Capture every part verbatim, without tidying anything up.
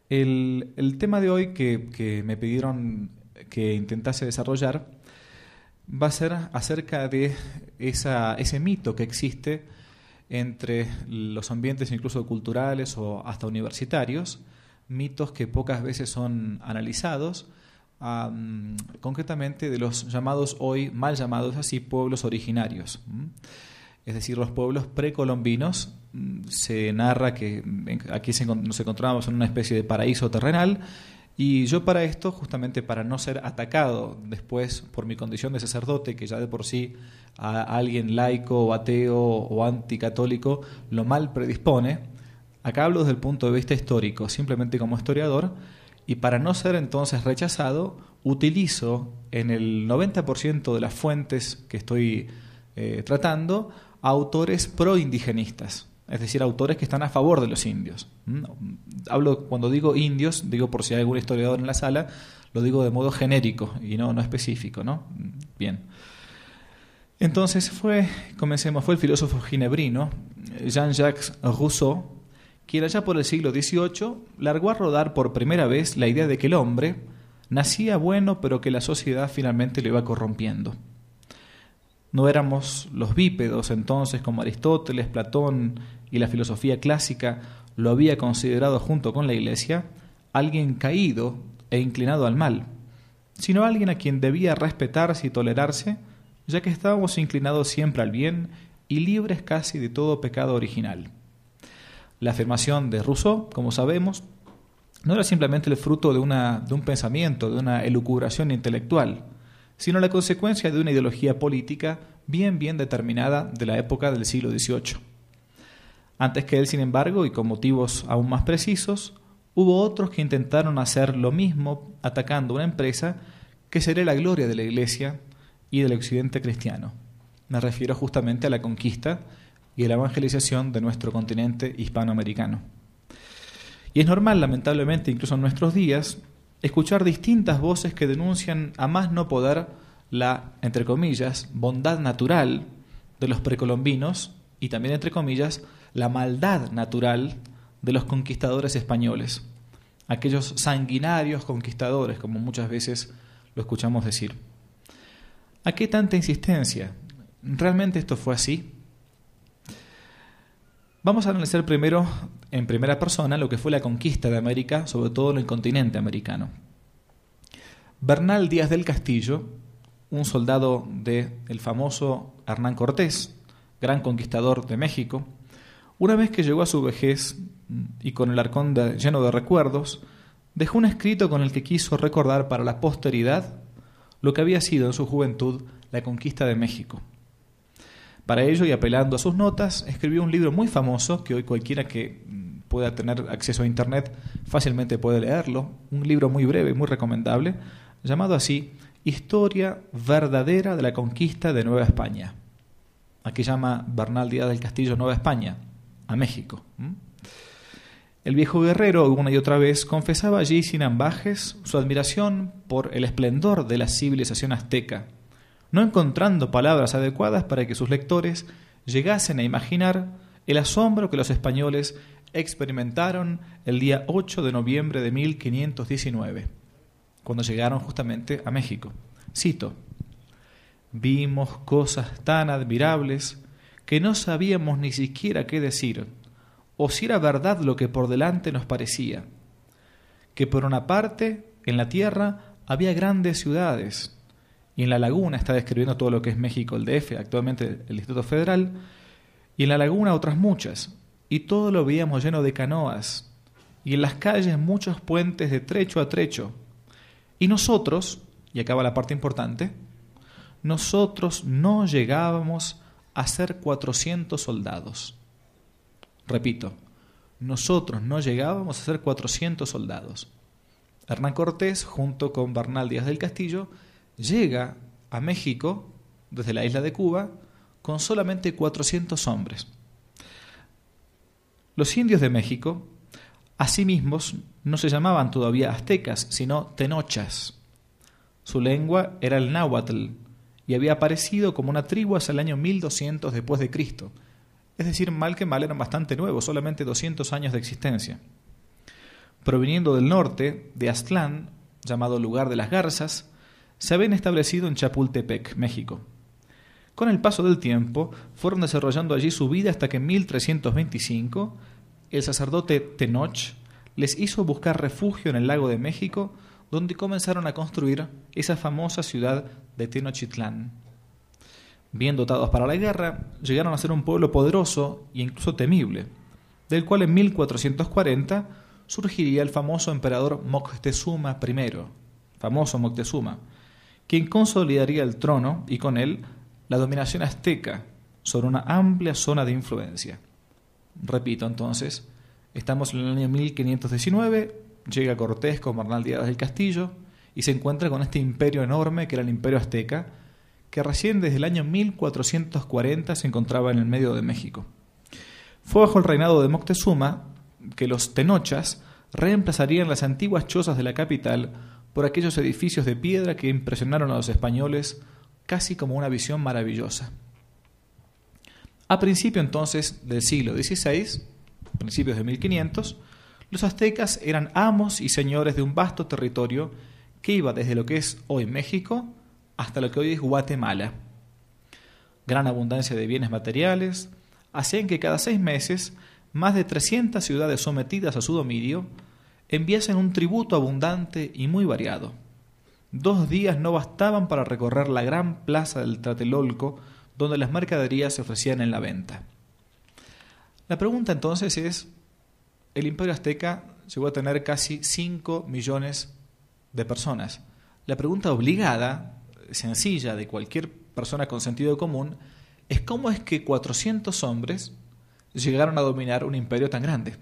El, el tema de hoy que, que me pidieron que intentase desarrollar va a ser acerca de esa, ese mito que existe entre los ambientes incluso culturales o hasta universitarios, mitos que pocas veces son analizados, um, concretamente de los llamados hoy, mal llamados así, pueblos originarios. Es decir, los pueblos precolombinos. Se narra que aquí nos encontramos en una especie de paraíso terrenal, y yo para esto, justamente para no ser atacado después por mi condición de sacerdote, que ya de por sí a alguien laico o ateo o anticatólico lo mal predispone, acá hablo desde el punto de vista histórico, simplemente como historiador, y para no ser entonces rechazado, utilizo en el noventa por ciento de las fuentes que estoy eh, tratando a autores proindigenistas. Es decir, autores que están a favor de los indios. Hablo, cuando digo indios, digo por si hay algún historiador en la sala, lo digo de modo genérico y no, no específico, ¿no? Bien. Entonces fue, comencemos, fue el filósofo ginebrino Jean-Jacques Rousseau, quien allá por el siglo dieciocho largó a rodar por primera vez la idea de que el hombre nacía bueno, pero que la sociedad finalmente lo iba corrompiendo. No éramos los bípedos entonces, como Aristóteles, Platón y la filosofía clásica lo había considerado junto con la Iglesia, alguien caído e inclinado al mal, sino alguien a quien debía respetarse y tolerarse, ya que estábamos inclinados siempre al bien y libres casi de todo pecado original. La afirmación de Rousseau, como sabemos, no era simplemente el fruto de, una, de un pensamiento, de una elucubración intelectual, sino la consecuencia de una ideología política bien bien determinada de la época del siglo dieciocho. Antes que él, sin embargo, y con motivos aún más precisos, hubo otros que intentaron hacer lo mismo atacando una empresa que sería la gloria de la Iglesia y del occidente cristiano. Me refiero justamente a la conquista y a la evangelización de nuestro continente hispanoamericano. Y es normal, lamentablemente, incluso en nuestros días, escuchar distintas voces que denuncian a más no poder la, entre comillas, bondad natural de los precolombinos y también, entre comillas, la maldad natural de los conquistadores españoles, aquellos sanguinarios conquistadores, como muchas veces lo escuchamos decir. ¿A qué tanta insistencia? ¿Realmente esto fue así? Vamos a analizar primero, en primera persona, lo que fue la conquista de América, sobre todo en el continente americano. Bernal Díaz del Castillo, un soldado del famoso Hernán Cortés, gran conquistador de México, una vez que llegó a su vejez y con el arcón de, lleno de recuerdos, dejó un escrito con el que quiso recordar para la posteridad lo que había sido en su juventud la conquista de México. Para ello, y apelando a sus notas, escribió un libro muy famoso que hoy cualquiera que pueda tener acceso a internet fácilmente puede leerlo, un libro muy breve y muy recomendable, llamado así Historia verdadera de la conquista de Nueva España. Aquí llama Bernal Díaz del Castillo Nueva España, a México. El viejo guerrero, una y otra vez, confesaba allí sin ambajes su admiración por el esplendor de la civilización azteca, no encontrando palabras adecuadas para que sus lectores llegasen a imaginar el asombro que los españoles experimentaron el día ocho de noviembre de mil quinientos diecinueve, cuando llegaron justamente a México. Cito: «Vimos cosas tan admirables que no sabíamos ni siquiera qué decir, o si era verdad lo que por delante nos parecía, que por una parte en la tierra había grandes ciudades, y en la laguna», está describiendo todo lo que es México, el D F, actualmente el Distrito Federal, y en la laguna otras muchas, y todo lo veíamos lleno de canoas, y en las calles muchos puentes de trecho a trecho. Y nosotros, y acaba la parte importante, nosotros no llegábamos a ser cuatrocientos soldados. Repito, nosotros no llegábamos a ser cuatrocientos soldados. Hernán Cortés, junto con Bernal Díaz del Castillo, llega a México desde la isla de Cuba con solamente cuatrocientos hombres. Los indios de México, asimismo, no se llamaban todavía aztecas, sino tenochas. Su lengua era el náhuatl y había aparecido como una tribu hacia el año mil doscientos después de Cristo. Es decir, mal que mal eran bastante nuevos, solamente doscientos años de existencia. proviniendo del norte, de Aztlán, llamado lugar de las garzas, se habían establecido en Chapultepec, México. Con el paso del tiempo, fueron desarrollando allí su vida hasta que en mil trescientos veinticinco el sacerdote Tenoch les hizo buscar refugio en el lago de México, donde comenzaron a construir esa famosa ciudad de Tenochtitlán. Bien dotados para la guerra, llegaron a ser un pueblo poderoso e incluso temible, del cual en mil cuatrocientos cuarenta surgiría el famoso emperador Moctezuma primero, famoso Moctezuma, quien consolidaría el trono y con él la dominación azteca sobre una amplia zona de influencia. Repito entonces, estamos en el año mil quinientos diecinueve, llega Cortés con Bernal Díaz del Castillo y se encuentra con este imperio enorme que era el imperio azteca, que recién desde el año mil cuatrocientos cuarenta se encontraba en el medio de México. Fue bajo el reinado de Moctezuma que los tenochas reemplazarían las antiguas chozas de la capital por aquellos edificios de piedra que impresionaron a los españoles casi como una visión maravillosa. A principio entonces del siglo dieciséis, principios de mil quinientos, los aztecas eran amos y señores de un vasto territorio que iba desde lo que es hoy México hasta lo que hoy es Guatemala. Gran abundancia de bienes materiales hacían que cada seis meses más de trescientas ciudades sometidas a su dominio enviasen un tributo abundante y muy variado. Dos días no bastaban para recorrer la gran plaza del Tlatelolco, donde las mercaderías se ofrecían en la venta. La pregunta entonces es, el imperio azteca llegó a tener casi cinco millones de personas. La pregunta obligada, sencilla, de cualquier persona con sentido común, es cómo es que cuatrocientos hombres llegaron a dominar un imperio tan grande.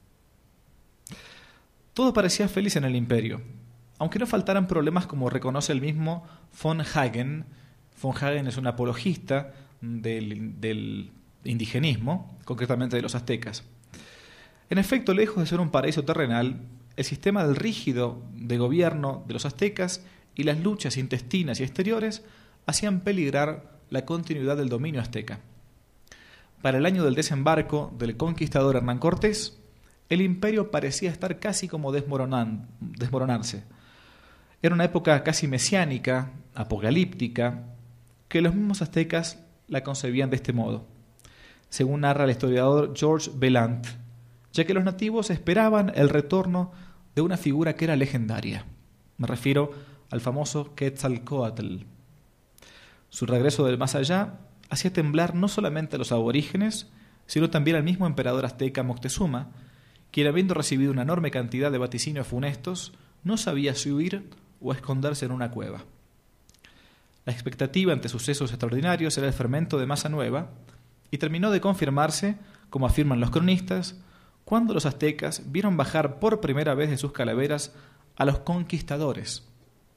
Todo parecía feliz en el imperio, aunque no faltaran problemas como reconoce el mismo von Hagen. Von Hagen es un apologista del, del indigenismo, concretamente de los aztecas. En efecto, lejos de ser un paraíso terrenal, el sistema del rígido de gobierno de los aztecas y las luchas intestinas y exteriores hacían peligrar la continuidad del dominio azteca. Para el año del desembarco del conquistador Hernán Cortés, el imperio parecía estar casi como desmoronan, desmoronarse. Era una época casi mesiánica, apocalíptica, que los mismos aztecas la concebían de este modo, según narra el historiador George Bellant, ya que los nativos esperaban el retorno de una figura que era legendaria. Me refiero al famoso Quetzalcóatl. Su regreso del más allá hacía temblar no solamente a los aborígenes, sino también al mismo emperador azteca Moctezuma, quien, habiendo recibido una enorme cantidad de vaticinios funestos, no sabía si huir o esconderse en una cueva. La expectativa ante sucesos extraordinarios era el fermento de masa nueva, y terminó de confirmarse, como afirman los cronistas, cuando los aztecas vieron bajar por primera vez de sus calaveras a los conquistadores.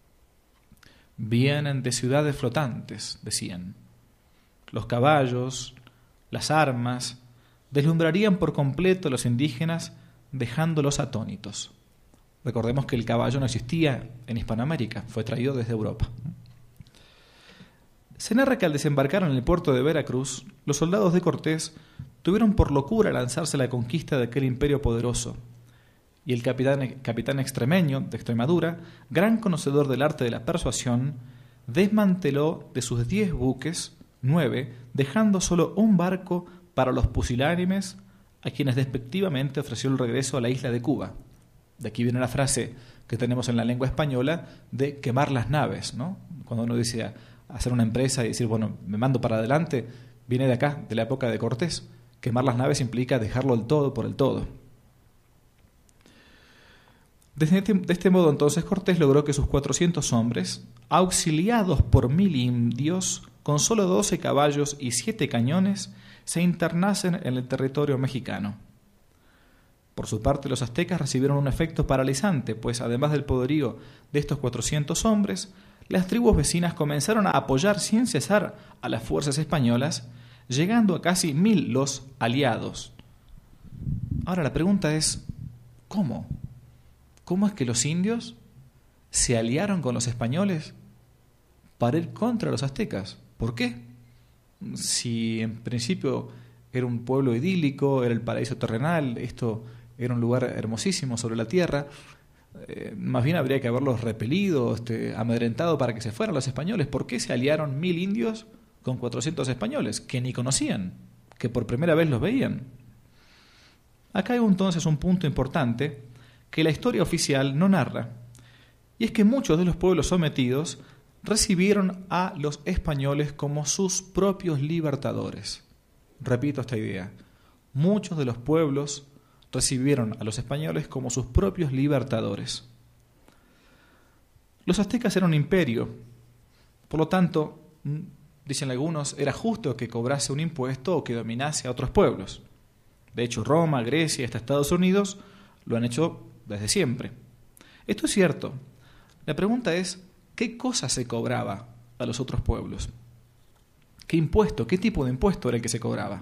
Vienen de ciudades flotantes, decían. Los caballos, las armas, deslumbrarían por completo a los indígenas, dejándolos atónitos. Recordemos que el caballo no existía en Hispanoamérica, fue traído desde Europa. Se narra que al desembarcar en el puerto de Veracruz, los soldados de Cortés tuvieron por locura lanzarse a la conquista de aquel imperio poderoso, y el capitán, capitán extremeño de Extremadura, gran conocedor del arte de la persuasión, desmanteló de sus diez buques, nueve, dejando solo un barco para los pusilánimes, a quienes despectivamente ofreció el regreso a la isla de Cuba. De aquí viene la frase que tenemos en la lengua española de quemar las naves, ¿no? Cuando uno dice hacer una empresa y decir, bueno, me mando para adelante, viene de acá, de la época de Cortés. Quemar las naves implica dejarlo el todo por el todo. De este, de este modo entonces Cortés logró que sus cuatrocientos hombres, auxiliados por mil indios, con solo doce caballos y siete cañones, se internasen en el territorio mexicano. Por su parte, los aztecas recibieron un efecto paralizante, pues además del poderío de estos cuatrocientos hombres, las tribus vecinas comenzaron a apoyar sin cesar a las fuerzas españolas, llegando a casi mil los aliados. Ahora la pregunta es, ¿cómo? ¿Cómo es que los indios se aliaron con los españoles para ir contra los aztecas? ¿Por qué? Si en principio era un pueblo idílico, era el paraíso terrenal, esto era un lugar hermosísimo sobre la tierra. Eh, más bien habría que haberlos repelido, este, amedrentado para que se fueran los españoles. ¿Por qué se aliaron mil indios con cuatrocientos españoles que ni conocían, que por primera vez los veían? Acá hay entonces un punto importante que la historia oficial no narra, y es que muchos de los pueblos sometidos recibieron a los españoles como sus propios libertadores. Repito esta idea. Muchos de los pueblos recibieron a los españoles como sus propios libertadores. Los aztecas eran un imperio, por lo tanto, dicen algunos, era justo que cobrase un impuesto o que dominase a otros pueblos. De hecho, Roma, Grecia y hasta Estados Unidos lo han hecho desde siempre. Esto es cierto. La pregunta es, ¿qué cosa se cobraba a los otros pueblos? ¿Qué impuesto, qué tipo de impuesto era el que se cobraba?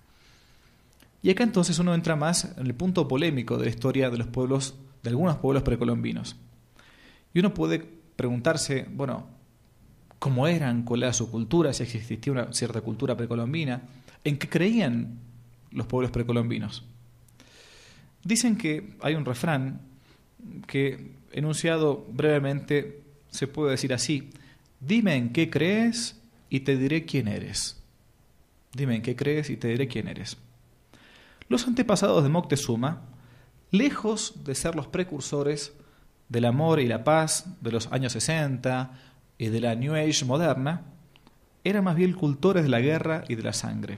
Y acá entonces uno entra más en el punto polémico de la historia de los pueblos, de algunos pueblos precolombinos. Y uno puede preguntarse, bueno, ¿cómo eran? ¿Cuál era su cultura? Si existía una cierta cultura precolombina. ¿En qué creían los pueblos precolombinos? Dicen que hay un refrán que, enunciado brevemente, se puede decir así: dime en qué crees y te diré quién eres. Dime en qué crees y te diré quién eres. Los antepasados de Moctezuma, lejos de ser los precursores del amor y la paz de los años sesenta y de la New Age moderna, eran más bien cultores de la guerra y de la sangre.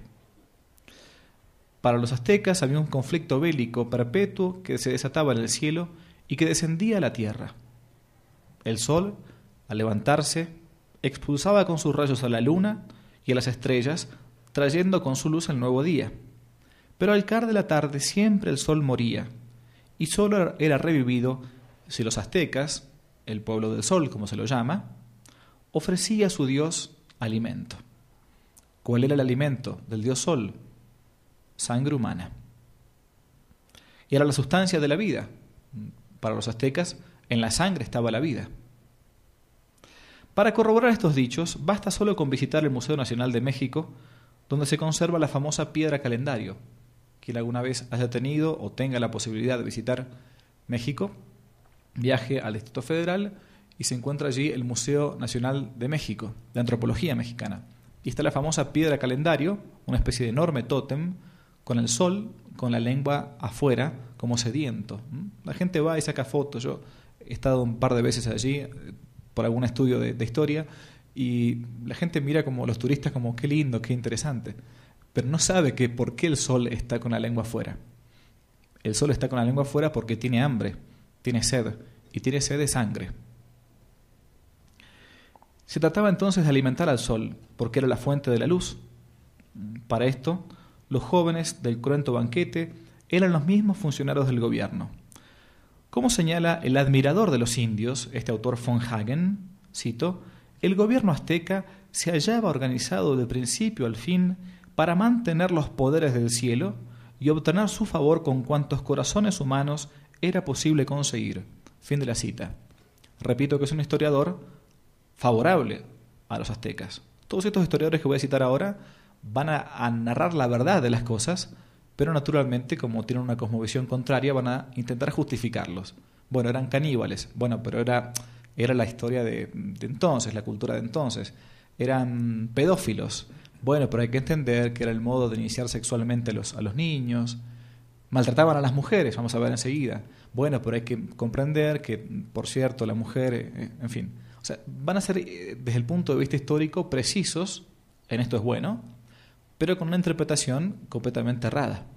Para los aztecas había un conflicto bélico perpetuo que se desataba en el cielo y que descendía a la tierra. El sol, al levantarse, expulsaba con sus rayos a la luna y a las estrellas, trayendo con su luz el nuevo día. Pero al caer de la tarde siempre el sol moría, y solo era revivido si los aztecas, el pueblo del sol como se lo llama, ofrecía a su dios alimento. ¿Cuál era el alimento del dios sol? Sangre humana. Y era la sustancia de la vida. Para los aztecas, en la sangre estaba la vida. Para corroborar estos dichos, basta solo con visitar el Museo Nacional de México, donde se conserva la famosa piedra calendario. Quien alguna vez haya tenido o tenga la posibilidad de visitar México, viaje al Distrito Federal y se encuentra allí el Museo Nacional de México, de Antropología Mexicana. Y está la famosa piedra calendario, una especie de enorme tótem, con el sol, con la lengua afuera, como sediento. La gente va y saca fotos. Yo he estado un par de veces allí por algún estudio de, de historia y la gente mira como los turistas como qué lindo, qué interesante, pero no sabe que por qué el sol está con la lengua afuera. El sol está con la lengua afuera porque tiene hambre, tiene sed, y tiene sed de sangre. Se trataba entonces de alimentar al sol, porque era la fuente de la luz. Para esto, los jóvenes del cruento banquete eran los mismos funcionarios del gobierno. Como señala el admirador de los indios, este autor von Hagen, cito, el gobierno azteca se hallaba organizado de principio al fin para mantener los poderes del cielo y obtener su favor con cuantos corazones humanos era posible conseguir. Fin de la cita. Repito que es un historiador favorable a los aztecas. Todos estos historiadores que voy a citar ahora van a, a narrar la verdad de las cosas, pero naturalmente, como tienen una cosmovisión contraria, van a intentar justificarlos. Bueno, eran caníbales. Bueno, pero era, era la historia de, de entonces, la cultura de entonces. Eran pedófilos. Bueno, pero hay que entender que era el modo de iniciar sexualmente a los, a los niños. Maltrataban a las mujeres, vamos a ver enseguida. Bueno, pero hay que comprender que, por cierto, la mujer, eh, en fin. O sea, van a ser, eh, desde el punto de vista histórico, precisos, en esto es bueno, pero con una interpretación completamente errada.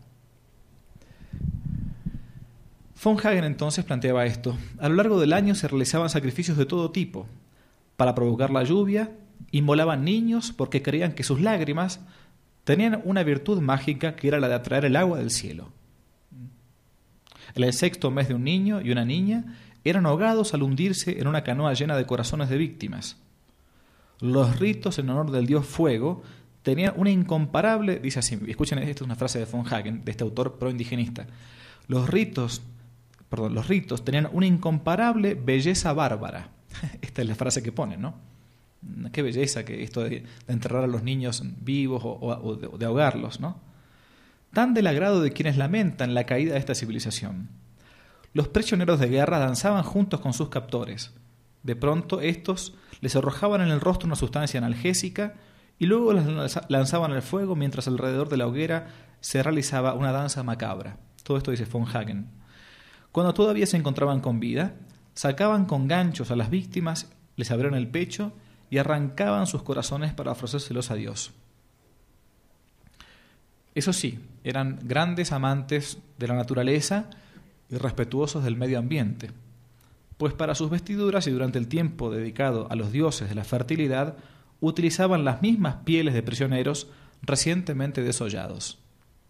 Von Hagen entonces planteaba esto. A lo largo del año se realizaban sacrificios de todo tipo. Para provocar la lluvia, inmolaban niños porque creían que sus lágrimas tenían una virtud mágica que era la de atraer el agua del cielo. En el sexto mes de un niño y una niña eran ahogados al hundirse en una canoa llena de corazones de víctimas. Los ritos en honor del dios fuego tenían una incomparable, dice así, escuchen, esta es una frase de von Hagen, de este autor proindigenista. Los ritos, perdón, los ritos tenían una incomparable belleza bárbara. Esta es la frase que ponen, ¿no? Qué belleza que esto de, de enterrar a los niños vivos o, o, o de, de ahogarlos, ¿no? tan del agrado de quienes lamentan la caída de esta civilización. Los prisioneros de guerra danzaban juntos con sus captores. De pronto, estos les arrojaban en el rostro una sustancia analgésica y luego los lanzaban al fuego mientras alrededor de la hoguera se realizaba una danza macabra. Todo esto dice von Hagen. Cuando todavía se encontraban con vida, sacaban con ganchos a las víctimas, les abrieron el pecho y arrancaban sus corazones para ofrecérselos a Dios. Eso sí, eran grandes amantes de la naturaleza y respetuosos del medio ambiente, pues para sus vestiduras y durante el tiempo dedicado a los dioses de la fertilidad, utilizaban las mismas pieles de prisioneros recientemente desollados.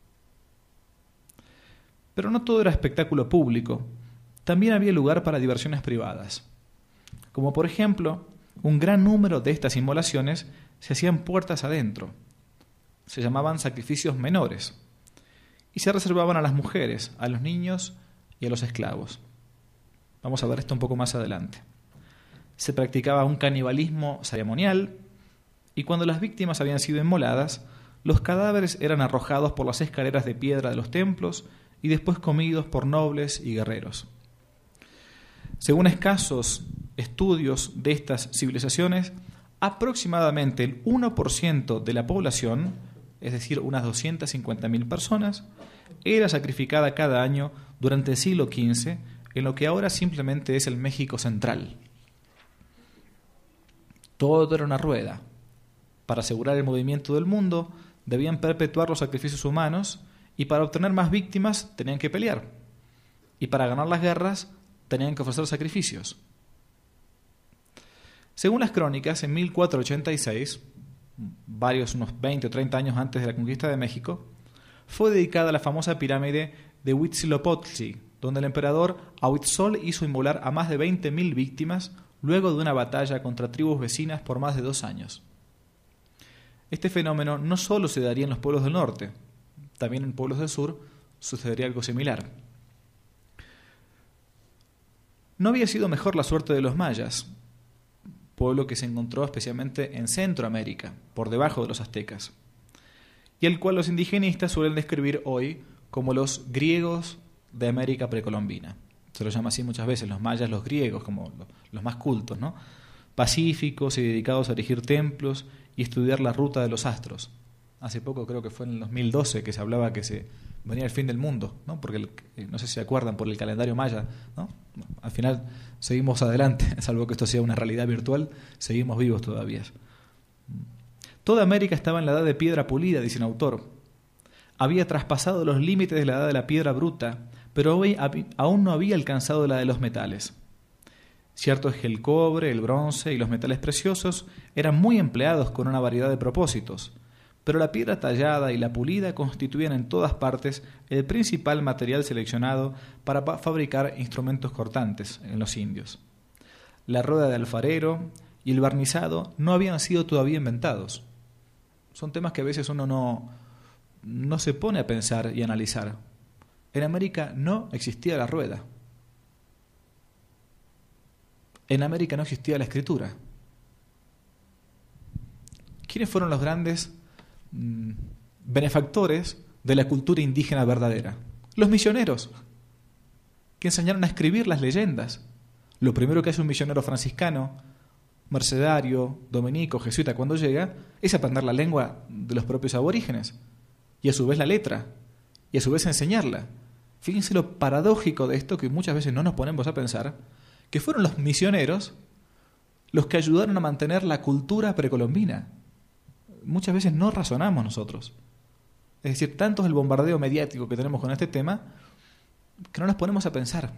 Pero no todo era espectáculo público, también había lugar para diversiones privadas. Como por ejemplo, un gran número de estas inmolaciones se hacían puertas adentro. Se llamaban sacrificios menores y se reservaban a las mujeres, a los niños y a los esclavos. Vamos a ver esto un poco más adelante. Se practicaba un canibalismo ceremonial y cuando las víctimas habían sido inmoladas, los cadáveres eran arrojados por las escaleras de piedra de los templos y después comidos por nobles y guerreros. Según escasos estudios de estas civilizaciones, aproximadamente el uno por ciento de la población, es decir, unas doscientas cincuenta mil personas, era sacrificada cada año durante el siglo quince en lo que ahora simplemente es el México central. Todo era una rueda. Para asegurar el movimiento del mundo, debían perpetuar los sacrificios humanos y para obtener más víctimas tenían que pelear. Y para ganar las guerras tenían que ofrecer sacrificios. Según las crónicas, en mil cuatrocientos ochenta y seis, varios, unos veinte o treinta años antes de la conquista de México, fue dedicada la famosa pirámide de Huitzilopochtli, donde el emperador Ahuitzol hizo inmolar a más de veinte mil víctimas luego de una batalla contra tribus vecinas por más de dos años. Este fenómeno no solo se daría en los pueblos del norte, también en pueblos del sur sucedería algo similar. No había sido mejor la suerte de los mayas, pueblo que se encontró especialmente en Centroamérica, por debajo de los aztecas, y el cual los indigenistas suelen describir hoy como los griegos de América precolombina. Se los llama así muchas veces, los mayas, los griegos, como los más cultos, ¿no? Pacíficos y dedicados a erigir templos y estudiar la ruta de los astros. Hace poco, creo que fue en el dos mil doce, que se hablaba que se venía el fin del mundo, ¿no? Porque el, no sé si se acuerdan, por el calendario maya, ¿no? Al final seguimos adelante, salvo que esto sea una realidad virtual, seguimos vivos todavía. Toda América estaba en la edad de piedra pulida, dice un autor. Había traspasado los límites de la edad de la piedra bruta, pero hoy aún no había alcanzado la de los metales. Cierto es que el cobre, el bronce y los metales preciosos eran muy empleados con una variedad de propósitos, pero la piedra tallada y la pulida constituían en todas partes el principal material seleccionado para fabricar instrumentos cortantes en los indios. La rueda de alfarero y el barnizado no habían sido todavía inventados. Son temas que a veces uno no, no se pone a pensar y analizar. En América no existía la rueda. En América no existía la escritura. ¿Quiénes fueron los grandes mm, benefactores de la cultura indígena verdadera? Los misioneros, que enseñaron a escribir las leyendas. Lo primero que hace un misionero franciscano, mercedario, dominico, jesuita, cuando llega, es aprender la lengua de los propios aborígenes, y a su vez la letra, y a su vez enseñarla. Fíjense lo paradójico de esto, que muchas veces no nos ponemos a pensar, que fueron los misioneros los que ayudaron a mantener la cultura precolombina. Muchas veces no razonamos nosotros. Es decir, tanto es el bombardeo mediático que tenemos con este tema que no nos ponemos a pensar.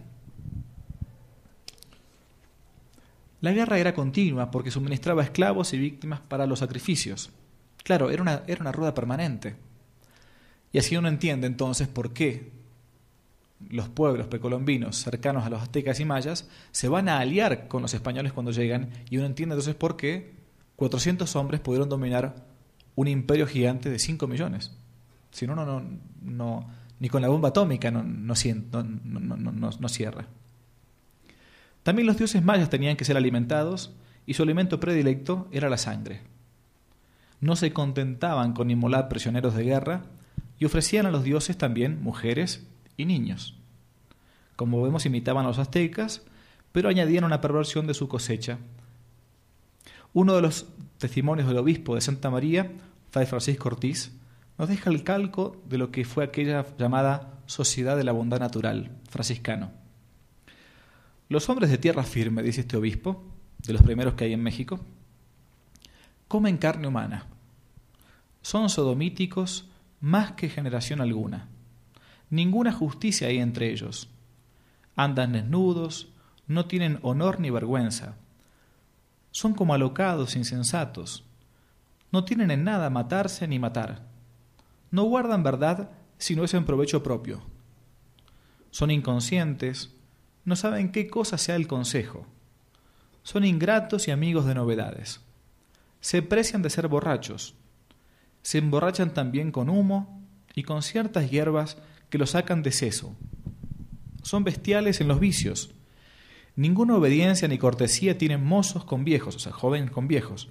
La guerra era continua porque suministraba esclavos y víctimas para los sacrificios. Claro, era una, era una rueda permanente. Y así uno entiende entonces por qué los pueblos precolombinos cercanos a los aztecas y mayas se van a aliar con los españoles cuando llegan, y uno entiende entonces por qué cuatrocientos hombres pudieron dominar un imperio gigante de cinco millones. Si no, no, no, no ni con la bomba atómica no, no, no, no, no, no, no cierra. También los dioses mayas tenían que ser alimentados, y su alimento predilecto era la sangre. No se contentaban con inmolar prisioneros de guerra, y ofrecían a los dioses también mujeres y niños. Como vemos, imitaban a los aztecas, pero añadían una perversión de su cosecha. Uno de los testimonios del obispo de Santa María, Fray Francisco Ortiz, nos deja el calco de lo que fue aquella llamada Sociedad de la Bondad Natural, franciscano. Los hombres de tierra firme, dice este obispo, de los primeros que hay en México, comen carne humana. Son sodomíticos más que generación alguna. Ninguna justicia hay entre ellos. Andan desnudos, no tienen honor ni vergüenza. Son como alocados, insensatos. No tienen en nada matarse ni matar. No guardan verdad si no es en provecho propio. Son inconscientes, no saben qué cosa sea el consejo. Son ingratos y amigos de novedades. Se precian de ser borrachos. Se emborrachan también con humo y con ciertas hierbas que los sacan de seso. Son bestiales en los vicios. Ninguna obediencia ni cortesía tienen mozos con viejos, o sea, jóvenes con viejos.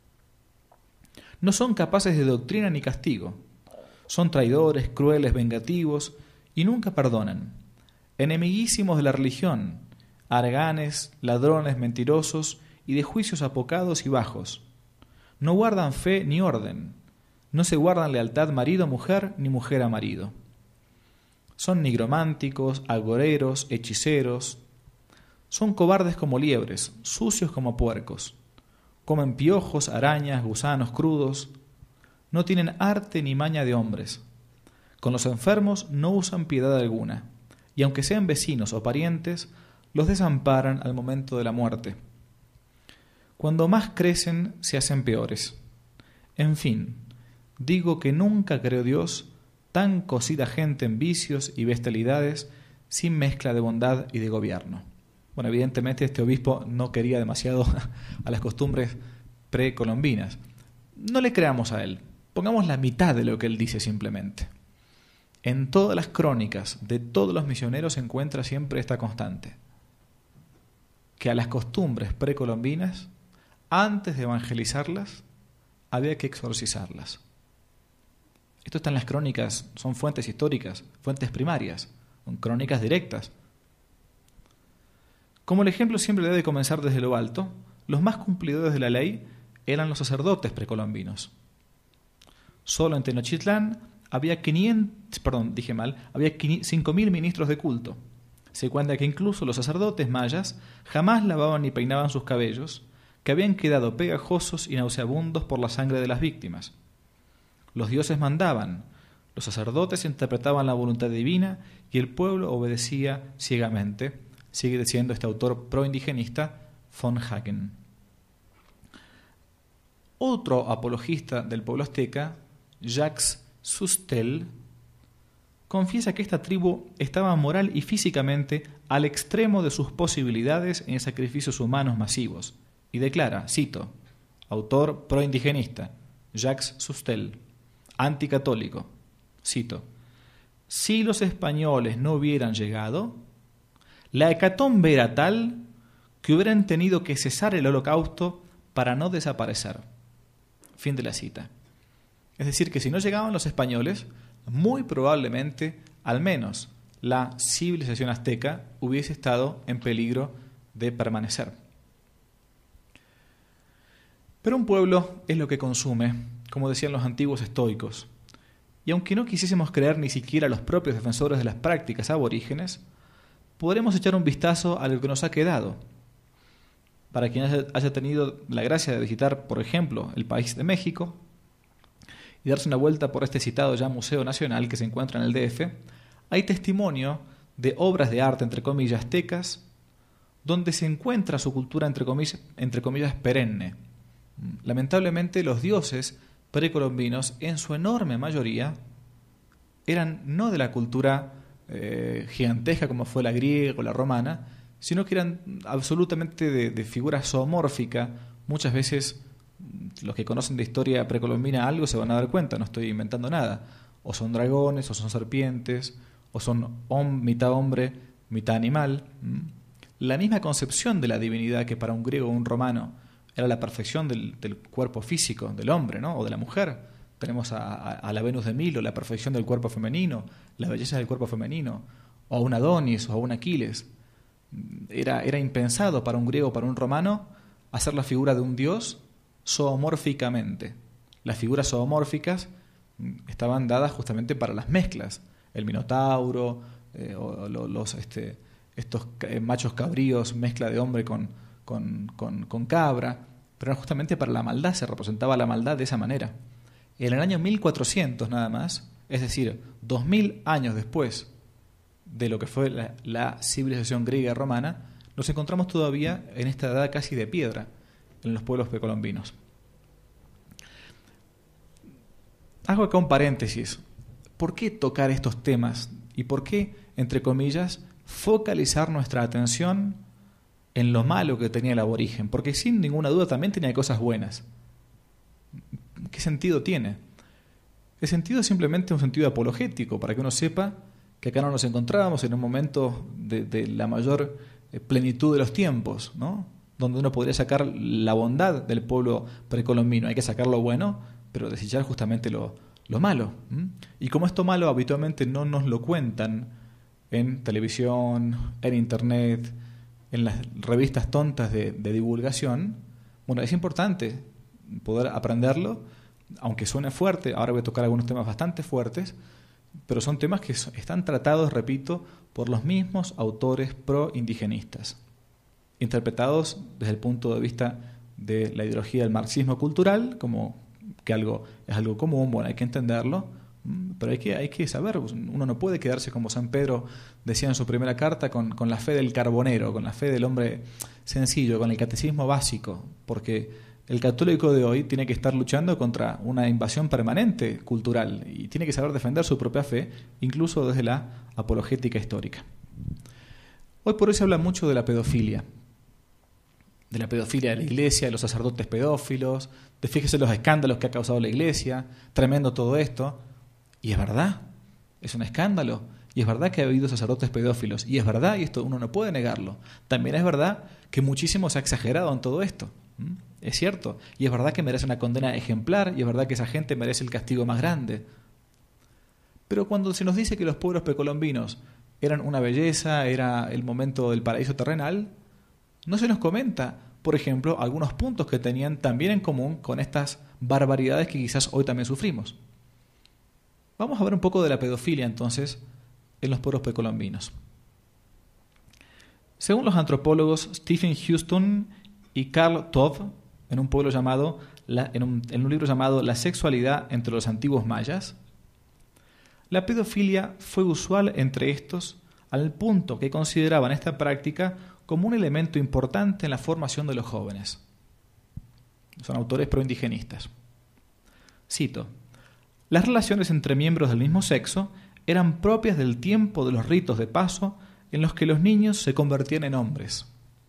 No son capaces de doctrina ni castigo. Son traidores, crueles, vengativos y nunca perdonan. Enemiguísimos de la religión, haraganes, ladrones, mentirosos y de juicios apocados y bajos. No guardan fe ni orden. No se guardan lealtad marido a mujer ni mujer a marido. Son nigrománticos, agoreros, hechiceros. Son cobardes como liebres, sucios como puercos. Comen piojos, arañas, gusanos crudos. No tienen arte ni maña de hombres. Con los enfermos no usan piedad alguna, y aunque sean vecinos o parientes, los desamparan al momento de la muerte. Cuando más crecen, se hacen peores. En fin, digo que nunca creó Dios tan cocida gente en vicios y bestialidades sin mezcla de bondad y de gobierno. Bueno, evidentemente este obispo no quería demasiado a las costumbres precolombinas. No le creamos a él. Pongamos la mitad de lo que él dice simplemente. En todas las crónicas de todos los misioneros se encuentra siempre esta constante: que a las costumbres precolombinas, antes de evangelizarlas, había que exorcizarlas. Esto está en las crónicas, son fuentes históricas, fuentes primarias, son crónicas directas. Como el ejemplo siempre debe comenzar desde lo alto, los más cumplidores de la ley eran los sacerdotes precolombinos. Solo en Tenochtitlán había quinientos, perdón, dije mal, había cinco mil ministros de culto. Se cuenta que incluso los sacerdotes mayas jamás lavaban ni peinaban sus cabellos, que habían quedado pegajosos y nauseabundos por la sangre de las víctimas. Los dioses mandaban, los sacerdotes interpretaban la voluntad divina y el pueblo obedecía ciegamente, sigue diciendo este autor proindigenista von Hagen. Otro apologista del pueblo azteca, Jacques Sustel, confiesa que esta tribu estaba moral y físicamente al extremo de sus posibilidades en sacrificios humanos masivos, y declara, cito, autor proindigenista, Jacques Sustel, anticatólico, cito, si los españoles no hubieran llegado, la hecatombe era tal que hubieran tenido que cesar el holocausto para no desaparecer. Fin de la cita. Es decir, que si no llegaban los españoles, muy probablemente, al menos, la civilización azteca hubiese estado en peligro de permanecer. Pero un pueblo es lo que consume, como decían los antiguos estoicos. Y aunque no quisiésemos creer ni siquiera a los propios defensores de las prácticas aborígenes, podremos echar un vistazo a lo que nos ha quedado. Para quien haya tenido la gracia de visitar, por ejemplo, el país de México y darse una vuelta por este citado ya Museo Nacional que se encuentra en el D F, hay testimonio de obras de arte, entre comillas, aztecas, donde se encuentra su cultura, entre comillas, entre comillas perenne. Lamentablemente, los dioses precolombinos, en su enorme mayoría, eran no de la cultura eh, gigantesca como fue la griega o la romana, sino que eran absolutamente de, de figura zoomórfica. Muchas veces los que conocen de historia precolombina algo se van a dar cuenta, no estoy inventando nada. O son dragones, o son serpientes, o son hom- mitad hombre, mitad animal. La misma concepción de la divinidad que para un griego o un romano era la perfección del, del cuerpo físico del hombre, ¿no? O de la mujer, Tenemos a, a, a la Venus de Milo, la perfección del cuerpo femenino, la belleza del cuerpo femenino, o a un Adonis o a un Aquiles. Era, era impensado para un griego o para un romano hacer la figura de un dios zoomórficamente. Las figuras zoomórficas estaban dadas justamente para las mezclas. El minotauro, eh, o, o los, este, estos machos cabríos, mezcla de hombre con, con, con, con cabra, pero era justamente para la maldad, se representaba la maldad de esa manera. En el año mil cuatrocientos nada más, es decir, dos mil años después de lo que fue la, la civilización griega y romana, nos encontramos todavía en esta edad casi de piedra en los pueblos precolombinos. Hago acá un paréntesis. ¿Por qué tocar estos temas? ¿Y por qué, entre comillas, focalizar nuestra atención en lo malo que tenía el aborigen? Porque sin ninguna duda también tenía cosas buenas. ¿Qué sentido tiene? El sentido es simplemente un sentido apologético, para que uno sepa que acá no nos encontrábamos en un momento de, de la mayor plenitud de los tiempos, ¿no? Donde uno podría sacar la bondad del pueblo precolombino. Hay que sacar lo bueno, pero desechar justamente lo, lo malo. ¿Mm? Y como esto malo habitualmente no nos lo cuentan en televisión, en internet, en las revistas tontas de, de divulgación, bueno, es importante poder aprenderlo, aunque suene fuerte. Ahora voy a tocar algunos temas bastante fuertes, pero son temas que están tratados, repito, por los mismos autores pro-indigenistas, interpretados desde el punto de vista de la ideología del marxismo cultural, como que algo es algo común, bueno, hay que entenderlo, pero hay que, hay que saber, uno no puede quedarse como San Pedro decía en su primera carta, con, con la fe del carbonero, con la fe del hombre sencillo, con el catecismo básico, porque el católico de hoy tiene que estar luchando contra una invasión permanente cultural y tiene que saber defender su propia fe, incluso desde la apologética histórica. Hoy por hoy se habla mucho de la pedofilia, de la pedofilia de la iglesia, de los sacerdotes pedófilos, de fíjese los escándalos que ha causado la iglesia, tremendo todo esto, y es verdad, es un escándalo, y es verdad que ha habido sacerdotes pedófilos, y es verdad, y esto uno no puede negarlo, también es verdad que muchísimo se ha exagerado en todo esto. ¿Mm? Es cierto, y es verdad que merece una condena ejemplar, y es verdad que esa gente merece el castigo más grande. Pero cuando se nos dice que los pueblos precolombinos eran una belleza, era el momento del paraíso terrenal, no se nos comenta, por ejemplo, algunos puntos que tenían también en común con estas barbaridades que quizás hoy también sufrimos. Vamos a ver un poco de la pedofilia entonces en los pueblos precolombinos. Según los antropólogos Stephen Houston y Carl Todd, en un pueblo llamado, en un, en un libro llamado La sexualidad entre los antiguos mayas, la pedofilia fue usual entre estos al punto que consideraban esta práctica como un elemento importante en la formación de los jóvenes. Son autores proindigenistas. Cito: las relaciones entre miembros del mismo sexo eran propias del tiempo de los ritos de paso en los que los niños se convertían en hombres.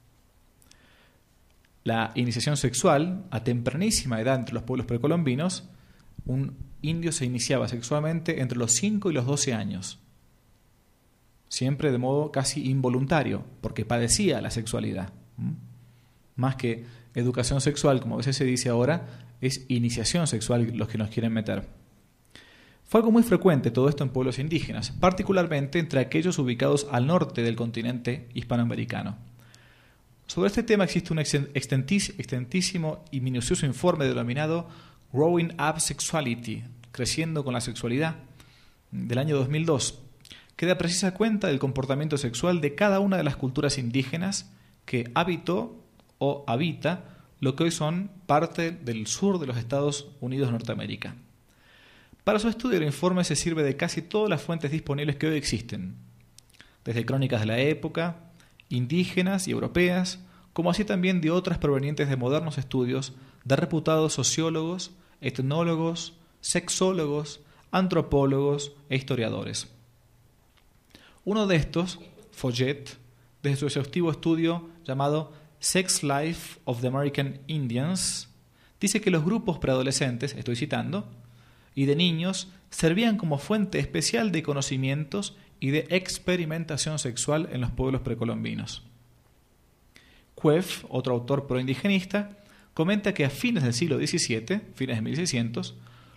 La iniciación sexual, a tempranísima edad entre los pueblos precolombinos, un indio se iniciaba sexualmente entre los cinco y los doce años, siempre de modo casi involuntario, porque padecía la sexualidad. ¿Mm? Más que educación sexual, como a veces se dice ahora, es iniciación sexual los que nos quieren meter. Fue algo muy frecuente todo esto en pueblos indígenas, particularmente entre aquellos ubicados al norte del continente hispanoamericano. Sobre este tema existe un extentísimo y minucioso informe denominado Growing Up Sexuality, Creciendo con la Sexualidad, del año dos mil dos, que da precisa cuenta del comportamiento sexual de cada una de las culturas indígenas que habitó o habita lo que hoy son parte del sur de los Estados Unidos de Norteamérica. Para su estudio, el informe se sirve de casi todas las fuentes disponibles que hoy existen, desde crónicas de la época, indígenas y europeas, como así también de otras provenientes de modernos estudios de reputados sociólogos, etnólogos, sexólogos, antropólogos e historiadores. Uno de estos, Follet, desde su exhaustivo estudio llamado Sex Life of the American Indians, dice que los grupos preadolescentes, estoy citando, y de niños servían como fuente especial de conocimientos y de experimentación sexual en los pueblos precolombinos. Cuef, otro autor proindigenista, comenta que a fines del siglo diecisiete, fines de mil seiscientos,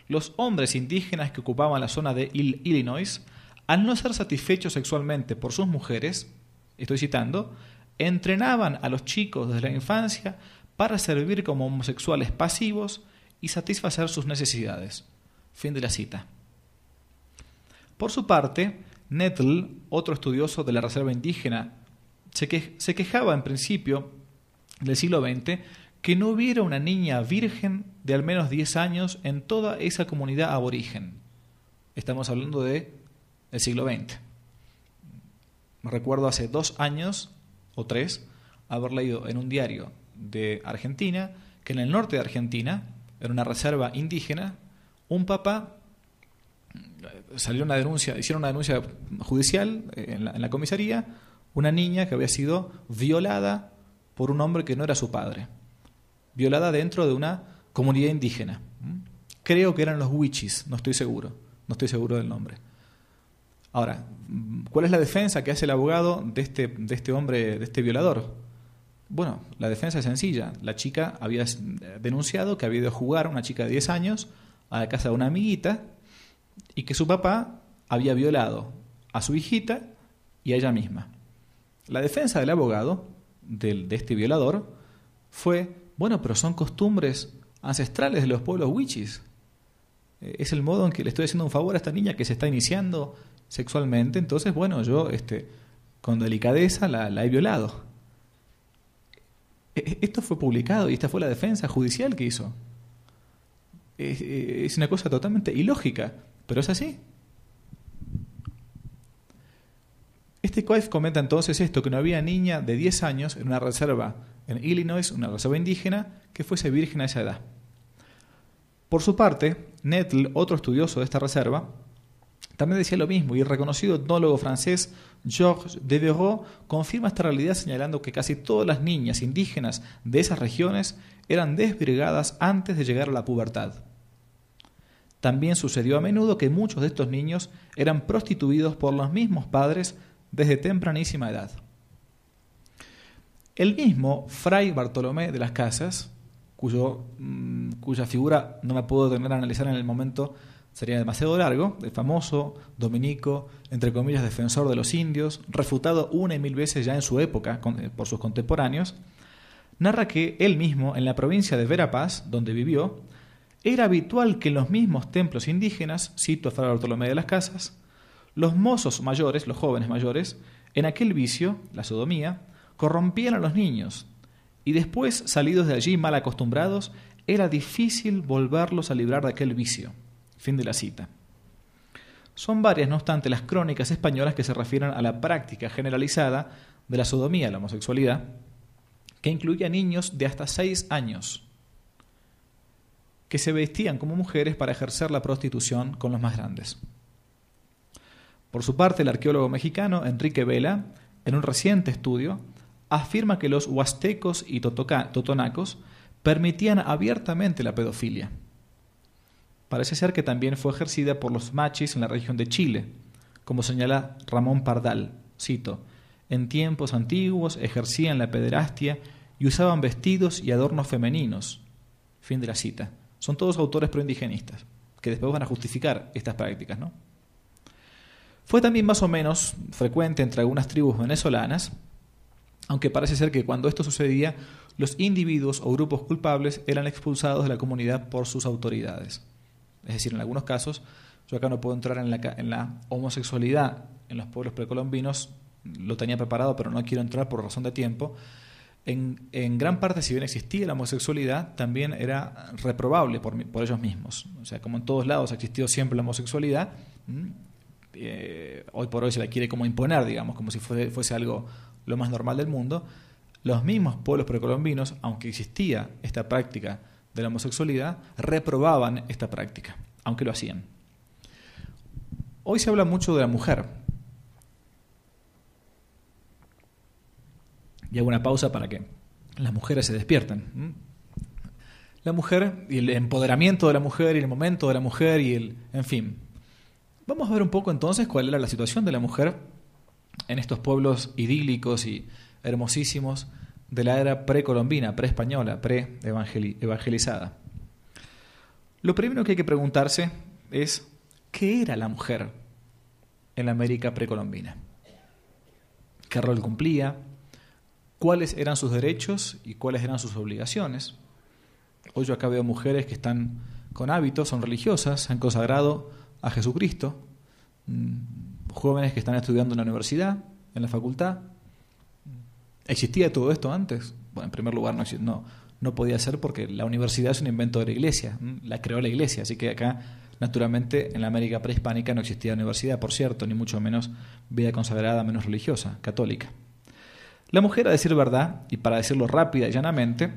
Los hombres indígenas que ocupaban la zona de Illinois, al no ser satisfechos sexualmente por sus mujeres, estoy citando, entrenaban a los chicos desde la infancia para servir como homosexuales pasivos y satisfacer sus necesidades. Fin de la cita. Por su parte, Nettle, otro estudioso de la reserva indígena, se, que, se quejaba en principio del siglo veinte que no hubiera una niña virgen de al menos diez años en toda esa comunidad aborigen. Estamos hablando de el siglo veinte. Me recuerdo hace dos años o tres haber leído en un diario de Argentina que en el norte de Argentina, en una reserva indígena, un papá salió una denuncia, hicieron una denuncia judicial en la, en la comisaría, una niña que había sido violada por un hombre que no era su padre, violada dentro de una comunidad indígena. Creo que eran los Wichis, no estoy seguro, no estoy seguro del nombre. Ahora, ¿cuál es la defensa que hace el abogado de este, de este hombre, de este violador? Bueno, la defensa es sencilla. La chica había denunciado que había ido a jugar, una chica de diez años, a la casa de una amiguita, y que su papá había violado a su hijita y a ella misma. La defensa del abogado, del, de este violador, fue, bueno, pero son costumbres ancestrales de los pueblos wichis. Es el modo en que le estoy haciendo un favor a esta niña que se está iniciando sexualmente, entonces, bueno, yo este, con delicadeza la, la he violado. Esto fue publicado y esta fue la defensa judicial que hizo. Es, es una cosa totalmente ilógica, pero es así. Este Coif comenta entonces esto, que no había niña de diez años en una reserva en Illinois, una reserva indígena, que fuese virgen a esa edad. Por su parte, Nettle, otro estudioso de esta reserva, también decía lo mismo, y el reconocido etnólogo francés Georges Devereux confirma esta realidad señalando que casi todas las niñas indígenas de esas regiones eran desvirgadas antes de llegar a la pubertad. También sucedió a menudo que muchos de estos niños eran prostituidos por los mismos padres desde tempranísima edad. El mismo Fray Bartolomé de las Casas, cuyo, mmm, cuya figura no me puedo detener a analizar en el momento, sería demasiado largo, el famoso dominico, entre comillas, defensor de los indios, refutado una y mil veces ya en su época con, por sus contemporáneos, narra que él mismo, en la provincia de Verapaz, donde vivió, era habitual que en los mismos templos indígenas, cito a Fray Bartolomé de las Casas, los mozos mayores, los jóvenes mayores, en aquel vicio, la sodomía, corrompían a los niños, y después, salidos de allí mal acostumbrados, era difícil volverlos a librar de aquel vicio. Fin de la cita. Son varias, no obstante, las crónicas españolas que se refieren a la práctica generalizada de la sodomía, la homosexualidad, que incluía niños de hasta seis años, que se vestían como mujeres para ejercer la prostitución con los más grandes. Por su parte, el arqueólogo mexicano Enrique Vela, en un reciente estudio, afirma que los huastecos y totoca- totonacos permitían abiertamente la pedofilia. Parece ser que también fue ejercida por los machis en la región de Chile, como señala Ramón Pardal, cito, en tiempos antiguos ejercían la pederastia y usaban vestidos y adornos femeninos. Fin de la cita. Son todos autores proindigenistas, que después van a justificar estas prácticas, ¿no? Fue también más o menos frecuente entre algunas tribus venezolanas, aunque parece ser que cuando esto sucedía, los individuos o grupos culpables eran expulsados de la comunidad por sus autoridades. Es decir, en algunos casos, yo acá no puedo entrar en la, en la homosexualidad en los pueblos precolombinos, lo tenía preparado, pero no quiero entrar por razón de tiempo. En, en gran parte, si bien existía la homosexualidad, también era reprobable por, por ellos mismos. O sea, como en todos lados ha existido siempre la homosexualidad, eh, hoy por hoy se la quiere como imponer, digamos, como si fuese, fuese algo lo más normal del mundo. Los mismos pueblos precolombinos, aunque existía esta práctica de la homosexualidad, reprobaban esta práctica, aunque lo hacían. Hoy se habla mucho de la mujer. Y hago una pausa para que las mujeres se despierten. La mujer y el empoderamiento de la mujer y el momento de la mujer y el... En fin. Vamos a ver un poco entonces cuál era la situación de la mujer en estos pueblos idílicos y hermosísimos de la era precolombina, pre-española, pre-evangelizada. Lo primero que hay que preguntarse es, ¿qué era la mujer en la América precolombina? ¿Qué rol cumplía? ¿Cuáles eran sus derechos y cuáles eran sus obligaciones? Hoy yo acá veo mujeres que están con hábitos, son religiosas, se han consagrado a Jesucristo, jóvenes que están estudiando en la universidad, en la facultad. ¿Existía todo esto antes? Bueno, en primer lugar no, no, no podía ser porque la universidad es un invento de la iglesia, la creó la iglesia, así que acá naturalmente en la América prehispánica no existía universidad, por cierto, ni mucho menos vida consagrada, menos religiosa, católica. La mujer, a decir verdad, y para decirlo rápida y llanamente,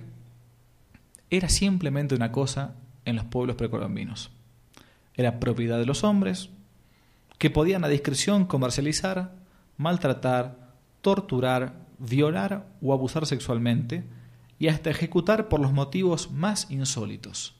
era simplemente una cosa en los pueblos precolombinos. Era propiedad de los hombres, que podían a discreción comercializar, maltratar, torturar, violar o abusar sexualmente y hasta ejecutar por los motivos más insólitos.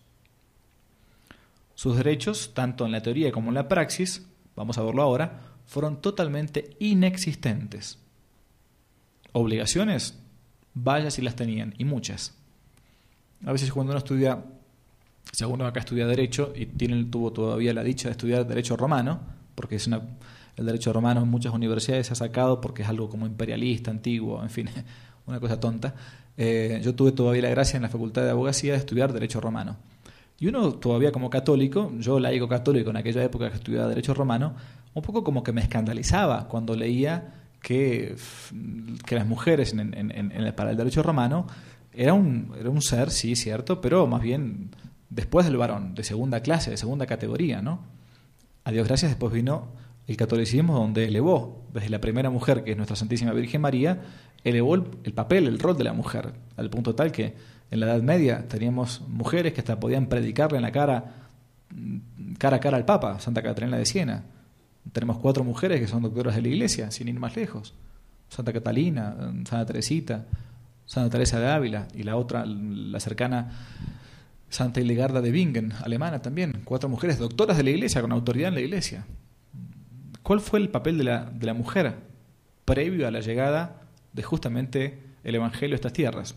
Sus derechos, tanto en la teoría como en la praxis, vamos a verlo ahora, fueron totalmente inexistentes. Obligaciones, vaya si las tenían, y muchas. A veces cuando uno estudia, si alguno acá estudia Derecho y tiene, tuvo todavía la dicha de estudiar Derecho Romano, porque es una, el Derecho Romano en muchas universidades se ha sacado porque es algo como imperialista, antiguo, en fin, una cosa tonta. Eh, yo tuve todavía la gracia en la Facultad de Abogacía de estudiar Derecho Romano. Y uno todavía como católico, yo laico católico en aquella época que estudiaba Derecho Romano, un poco como que me escandalizaba cuando leía que, que las mujeres en, en, en, en el, para el Derecho Romano era un, era un ser, sí, cierto, pero más bien después del varón, de segunda clase, de segunda categoría, ¿no? A Dios gracias, después vino el catolicismo, donde elevó, desde la primera mujer, que es nuestra Santísima Virgen María, elevó el, el papel, el rol de la mujer, al punto tal que en la Edad Media teníamos mujeres que hasta podían predicarle en la cara, cara a cara al Papa, Santa Catalina de Siena. Tenemos cuatro mujeres que son doctoras de la Iglesia, sin ir más lejos. Santa Catalina, Santa Teresita, Santa Teresa de Ávila, y la otra, la cercana Santa Hildegarda de Bingen, alemana también. Cuatro mujeres doctoras de la Iglesia, con autoridad en la Iglesia. ¿Cuál fue el papel de la, de la mujer previo a la llegada de justamente el Evangelio a estas tierras?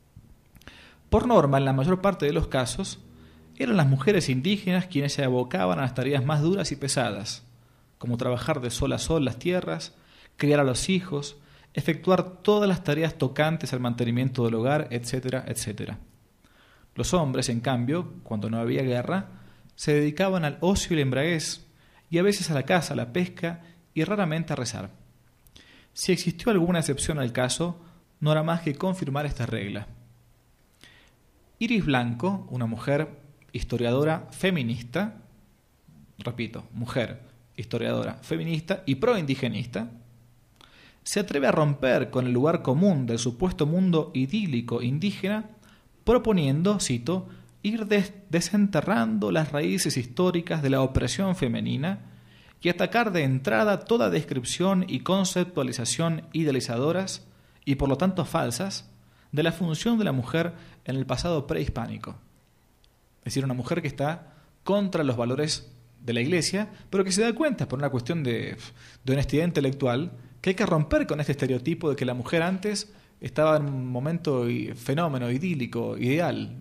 Por norma, en la mayor parte de los casos, eran las mujeres indígenas quienes se abocaban a las tareas más duras y pesadas, como trabajar de sol a sol las tierras, criar a los hijos, efectuar todas las tareas tocantes al mantenimiento del hogar, etcétera, etcétera. Los hombres, en cambio, cuando no había guerra, se dedicaban al ocio y la embriaguez, y a veces a la caza, a la pesca y raramente a rezar. Si existió alguna excepción al caso, no era más que confirmar esta regla. Iris Blanco, una mujer historiadora feminista, repito, mujer historiadora feminista y proindigenista, se atreve a romper con el lugar común del supuesto mundo idílico indígena, proponiendo, cito, ir des- desenterrando las raíces históricas de la opresión femenina y atacar de entrada toda descripción y conceptualización idealizadoras y por lo tanto falsas de la función de la mujer en el pasado prehispánico. Es decir, una mujer que está contra los valores de la Iglesia, pero que se da cuenta, por una cuestión de, de honestidad intelectual, que hay que romper con este estereotipo de que la mujer antes estaba en un momento y, fenómeno idílico, ideal.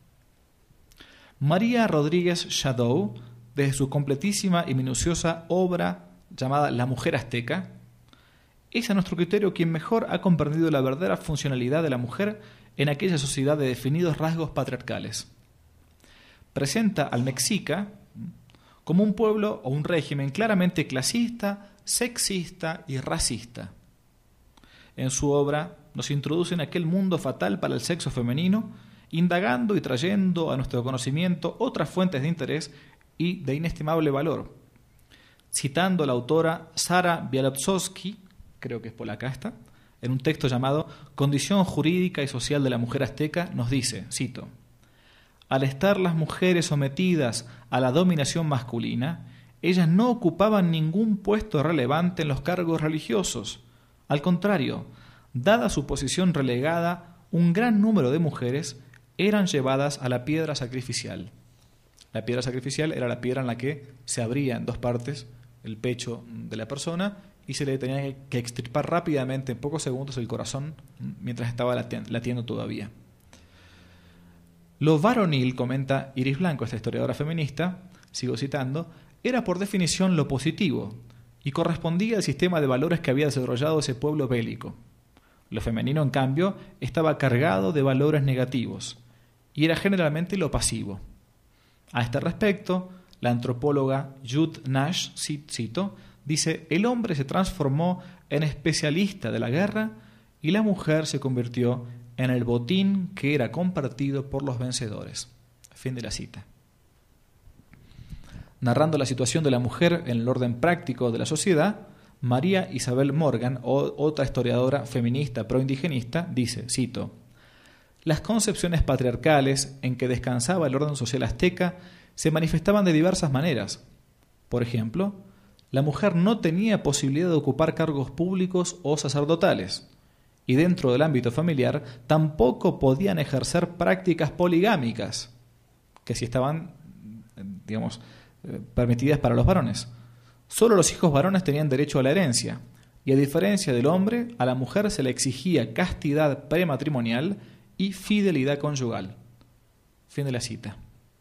María Rodríguez Shadow, desde su completísima y minuciosa obra llamada La Mujer Azteca, es a nuestro criterio quien mejor ha comprendido la verdadera funcionalidad de la mujer en aquella sociedad de definidos rasgos patriarcales. Presenta al Mexica como un pueblo o un régimen claramente clasista, sexista y racista. En su obra nos introduce en aquel mundo fatal para el sexo femenino, indagando y trayendo a nuestro conocimiento otras fuentes de interés y de inestimable valor. Citando a la autora Sara Bialotzowski, creo que es polaca esta, en un texto llamado Condición jurídica y social de la mujer azteca, nos dice, cito, al estar las mujeres sometidas a la dominación masculina, ellas no ocupaban ningún puesto relevante en los cargos religiosos. Al contrario, dada su posición relegada, un gran número de mujeres eran llevadas a la piedra sacrificial. La piedra sacrificial era la piedra en la que se abría en dos partes el pecho de la persona y se le tenía que extirpar rápidamente, en pocos segundos, el corazón mientras estaba latiendo todavía. Lo varonil, comenta Iris Blanco, esta historiadora feminista, sigo citando, era por definición lo positivo y correspondía al sistema de valores que había desarrollado ese pueblo bélico. Lo femenino, en cambio, estaba cargado de valores negativos y era generalmente lo pasivo. A este respecto, la antropóloga Jude Nash, cito, dice: el hombre se transformó en especialista de la guerra y la mujer se convirtió en el botín que era compartido por los vencedores. Fin de la cita. Narrando la situación de la mujer en el orden práctico de la sociedad, María Isabel Morgan, o, otra historiadora feminista pro-indigenista, dice, cito, las concepciones patriarcales en que descansaba el orden social azteca se manifestaban de diversas maneras. Por ejemplo, la mujer no tenía posibilidad de ocupar cargos públicos o sacerdotales, y dentro del ámbito familiar tampoco podían ejercer prácticas poligámicas, que sí estaban, digamos, permitidas para los varones. Solo los hijos varones tenían derecho a la herencia, y a diferencia del hombre, a la mujer se le exigía castidad prematrimonial y fidelidad conyugal. Fin de la cita.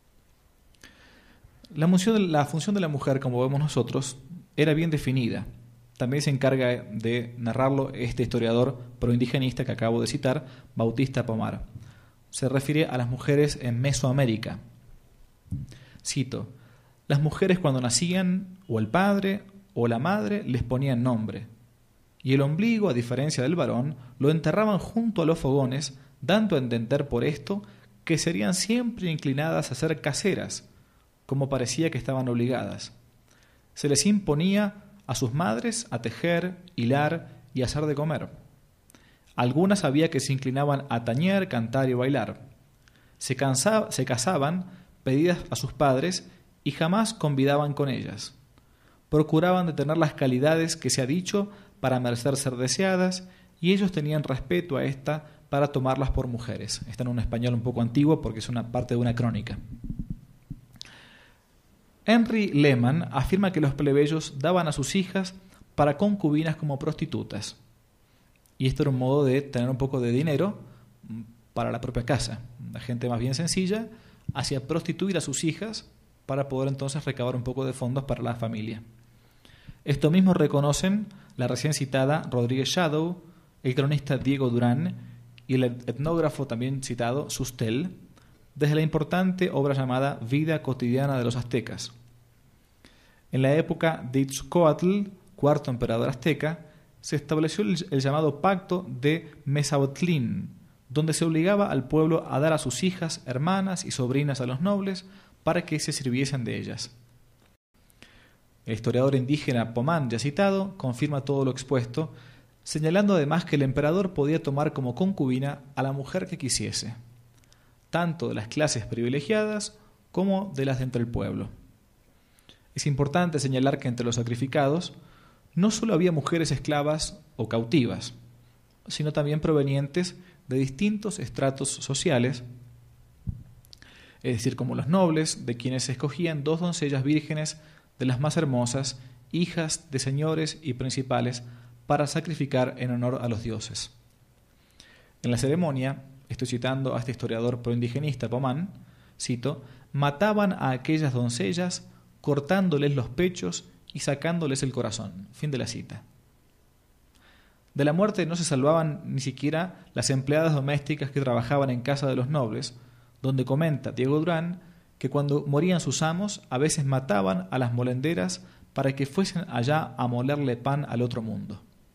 La función, de, la función de la mujer, como vemos nosotros, era bien definida. También se encarga de narrarlo este historiador proindigenista que acabo de citar, Bautista Pomar. Se refiere a las mujeres en Mesoamérica. Cito, las mujeres cuando nacían, o el padre o la madre les ponían nombre, y el ombligo, a diferencia del varón, lo enterraban junto a los fogones, dando a entender por esto que serían siempre inclinadas a ser caseras, como parecía que estaban obligadas. Se les imponía a sus madres a tejer, hilar y hacer de comer. Algunas había que se inclinaban a tañer, cantar y bailar. Se, cansa, se casaban pedidas a sus padres y jamás convidaban con ellas. Procuraban de tener las calidades que se ha dicho para merecer ser deseadas, y ellos tenían respeto a esta para tomarlas por mujeres. Está en un español un poco antiguo porque es una parte de una crónica. Henry Lehman afirma que los plebeyos daban a sus hijas para concubinas como prostitutas. Y esto era un modo de tener un poco de dinero para la propia casa. La gente más bien sencilla hacía prostituir a sus hijas para poder entonces recabar un poco de fondos para la familia. Esto mismo reconocen la recién citada Rodríguez Shadow, el cronista Diego Durán y el etnógrafo también citado Sustel, desde la importante obra llamada Vida cotidiana de los aztecas. En la época de Itzcoatl, cuarto emperador azteca, se estableció el, el llamado Pacto de Mezaotlín, donde se obligaba al pueblo a dar a sus hijas, hermanas y sobrinas a los nobles para que se sirviesen de ellas. El historiador indígena Pomán, ya citado, confirma todo lo expuesto, señalando además que el emperador podía tomar como concubina a la mujer que quisiese, tanto de las clases privilegiadas como de las de entre el pueblo. Es importante señalar que entre los sacrificados no solo había mujeres esclavas o cautivas, sino también provenientes de distintos estratos sociales, es decir, como los nobles, de quienes se escogían dos doncellas vírgenes de las más hermosas, hijas de señores y principales, para sacrificar en honor a los dioses. En la ceremonia, estoy citando a este historiador proindigenista Pomán, cito, mataban a aquellas doncellas cortándoles los pechos y sacándoles el corazón. Fin de la cita. De la muerte no se salvaban ni siquiera las empleadas domésticas que trabajaban en casa de los nobles, donde comenta Diego Durán que cuando morían sus amos a veces mataban a las molenderas para que fuesen allá a molerle pan al otro mundo.